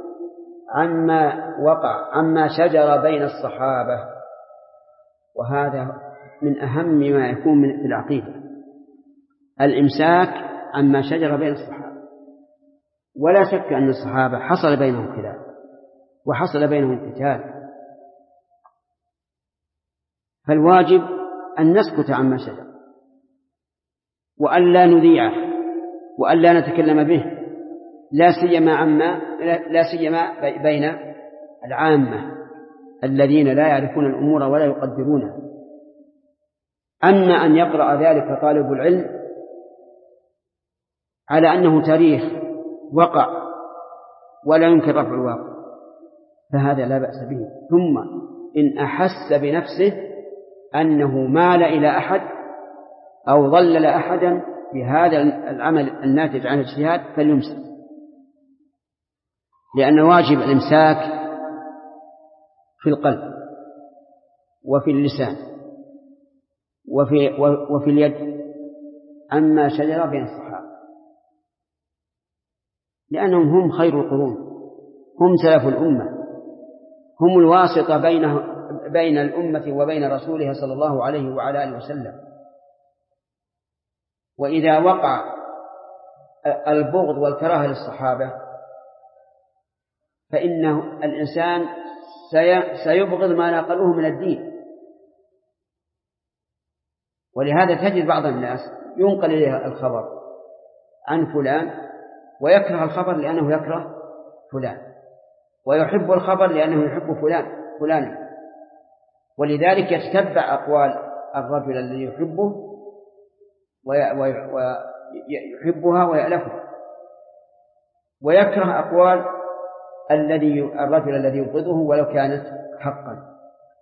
عما شجر بين الصحابة. وهذا من أهم ما يكون في العقيدة، الإمساك عما شجر بين الصحابة. ولا شك أن الصحابة حصل بينهم خلاف وحصل بينهم قتال، فالواجب أن نسكت عما شجر وأن لا نذيعه وأن لا نتكلم به، لا سيما بين العامة الذين لا يعرفون الأمور ولا يقدرونها. أما أن يقرأ ذلك طالب العلم على أنه تاريخ وقع ولا يمكن رفع الواقع، فهذا لا بأس به. ثم إن أحس بنفسه أنه مال إلى أحد أو ضلل أحدا بهذا العمل الناتج عن الاجتهاد فليمسك، لأن واجب الإمساك في القلب وفي اللسان وفي اليد عما شجر بين الصحابة، لأنهم هم خير القرون، هم سلف الأمة، هم الواسطة بين الأمة وبين رسولها صلى الله عليه وعلى آله وسلم. وإذا وقع البغض والكراهة للصحابة فإن الإنسان سيبغض ما نقلوه من الدين. ولهذا تجد بعض الناس ينقل إليه الخبر عن فلان ويكره الخبر لأنه يكره فلان، ويحب الخبر لأنه يحب فلان، ولذلك يتتبع أقوال الرجل الذي يحبه ويحبها ويألفها، ويكره أقوال الرجل الذي يبغضه ولو كانت حقا.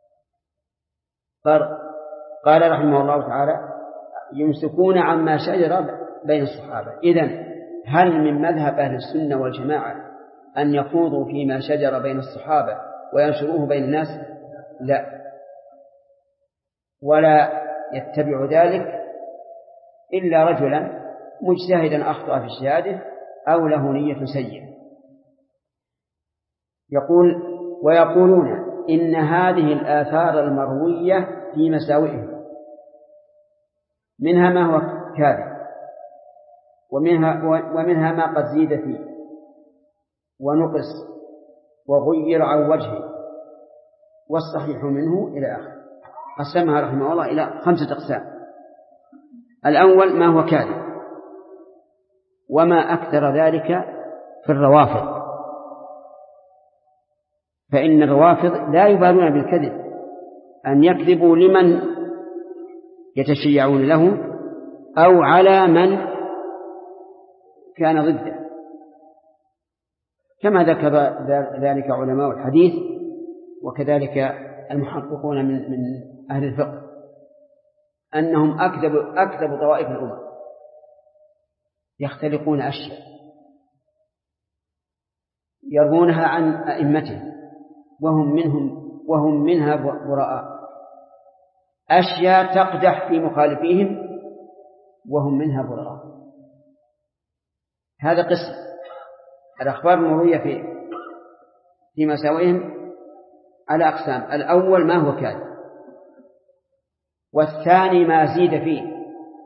قال رحمه الله تعالى: يمسكون عما شجر بين الصحابة. إذن هل من مذهب أهل السنة والجماعة أن يخوضوا فيما شجر بين الصحابة وينشروه بين الناس؟ لا، ولا يتبع ذلك إلا رجلا مجتهدا أخطأ في اجتهاده أو له نية سيئة. ويقولون إن هذه الآثار المروية في مساوئهم منها ما هو كاذب، ومنها ما قد زيد فيه ونقص وغير عن وجهه، والصحيح منه إلى آخر. قسمها رحمه الله إلى 5 أقسام. الأول ما هو كاذب، وما أكثر ذلك في الروافض، فإن الروافض لا يبالون بالكذب، أن يكذبوا لمن يتشيعون له أو على من كان ضده، كما ذكر ذلك علماء الحديث وكذلك المحققون من أهل الفقه، أنهم أكذب طوائف الأمة، يختلقون أشياء يروونها عن أئمتهم وهم منها براء، أشياء تقدح في مخالفيهم وهم منها براء. هذا قسم. الأخبار المروية في مساوئهم على أقسام: الأول ما هو كاذب، والثاني ما زيد فيه،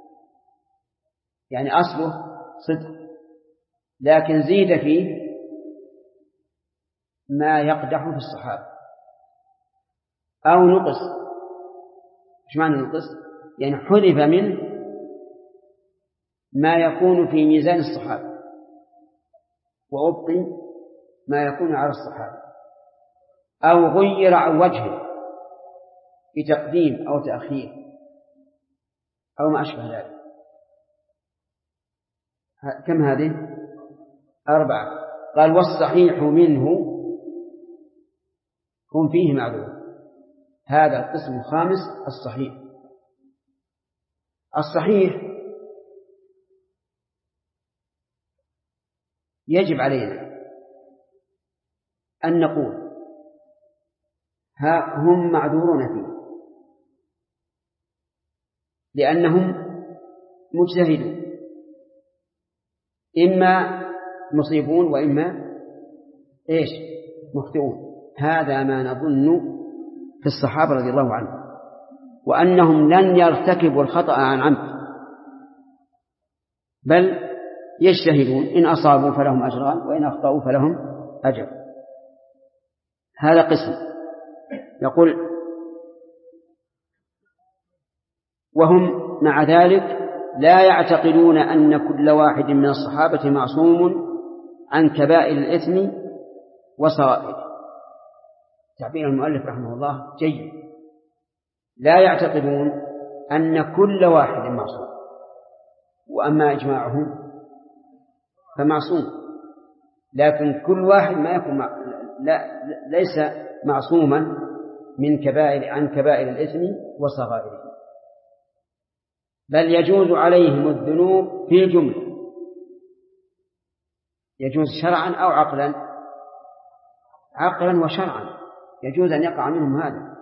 يعني أصله صدق لكن زيد فيه ما يقدح في الصحابة، أو نقص. إيش معنى نقص؟ يعني حذف منه ما يكون في ميزان الصحابة وأبقي ما يكون على الصحابة، أو غير عن وجهه بتقديم أو تأخير أو ما أشبه ذلك. كم هذه؟ 4. قال: والصحيح منه هم فيه معذور. هذا القسم الخامس الصحيح. الصحيح يجب علينا أن نقول هم معذورون فيه، لأنهم مجتهدون، إما مصيبون وإما مخطئون. هذا ما نظن في الصحابة رضي الله عنهم، وأنهم لن يرتكبوا الخطأ عن عمد، بل يجتهدون، إن أصابوا فلهم أجران وإن أخطأوا فلهم أجر. هذا قسم. يقول: وهم مع ذلك لا يعتقدون أن كل واحد من الصحابة معصوم عن كبائر الإثم وصغائره. تعبير المؤلف رحمه الله جيد. لا يعتقدون أن كل واحد معصوم، وأما إجماعهم فمعصوم، لكن كل واحد ليس معصوما عن كبائر الإثم وصغائره، بل يجوز عليهم الذنوب في الجملة، يجوز شرعا أو عقلا، عقلا وشرعا يجوز أن يقع منهم هذا.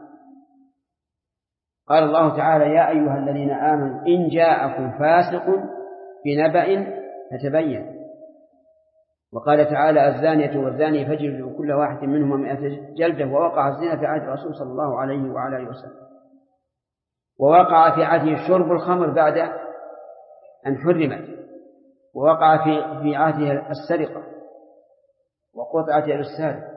قال الله تعالى: يا أيها الذين آمنوا إن جاءكم فاسق بنبأ فتبين. وقال تعالى: الزانية والزاني فاجلدوا كل واحد منهما 100 جلدة. ووقع الزنا في عهد الرسول صلى الله عليه وعلى آله وسلم، ووقع في عهده شرب الخمر بعد أن حرمت، ووقع في عهده السرقة وقطعت يد السارق.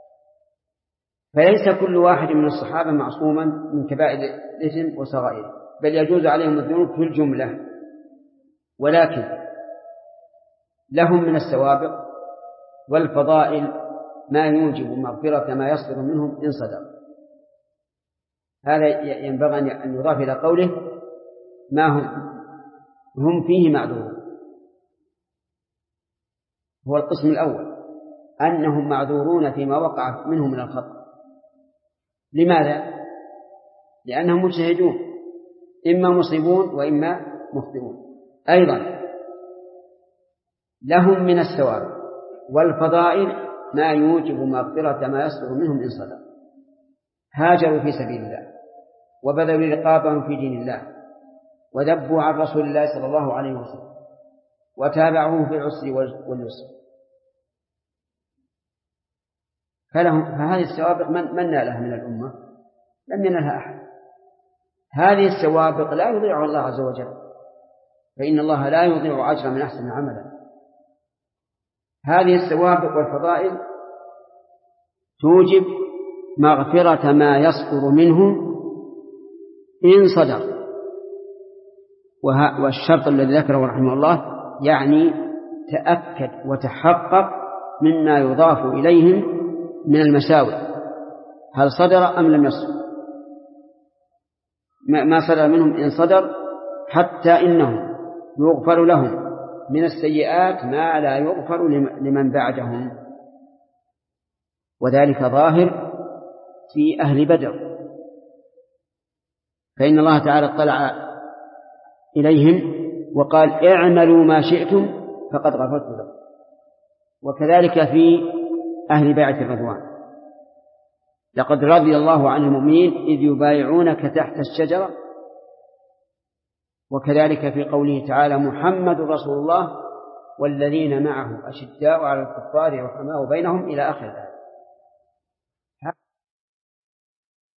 فليس كل واحد من الصحابة معصوما من كبائر الإثم وصغائره، بل يجوز عليهم الذنوب في الجملة، ولكن لهم من السوابق والفضائل ما يوجب مغفرة ما يصدر منهم إن صدر. هذا ينبغي أن يضاف إلى قوله: ما هم فيه معذورون. هو القسم الأول أنهم معذورون فيما وقع منهم من الخطأ. لماذا؟ لأنهم مجتهدون، إما مصيبون وإما مخطئون. أيضا لهم من الثواب والفضائل ما يوجب مغفرة ما يصدر منهم إن صدر. هاجروا في سبيل الله، وبذلوا رقابهم في دين الله، وذبوا عن رسول الله صلى الله عليه وسلم، وتابعوه في العسر واليسر. فهذه السوابق من نالها من الأمة؟ لم ينالها أحد. هذه السوابق لا يضيعها الله عز وجل، فإن الله لا يضيع أجر من أحسن عملا. هذه السوابق والفضائل توجب مغفرة ما يصدر منه إن صدر. والشرط الذي ذكره رحمه الله يعني تأكد وتحقق مما يضاف إليهم من المساوئ، هل صدر أم لم يصدر. ما صدر منهم إن صدر، حتى إنهم يغفر لهم من السيئات ما لا يغفر لمن بعدهم، وذلك ظاهر في أهل بدر، فإن الله تعالى اطلع إليهم وقال: اعملوا ما شئتم فقد غفرت لكم. وكذلك في أهل بيعة الرضوان: لقد رضي الله عن المؤمنين إذ يبايعونك تحت الشجرة. وكذلك في قوله تعالى: محمد رسول الله والذين معه أشداء على الكفار رحماء بينهم، إلى آخر الآية.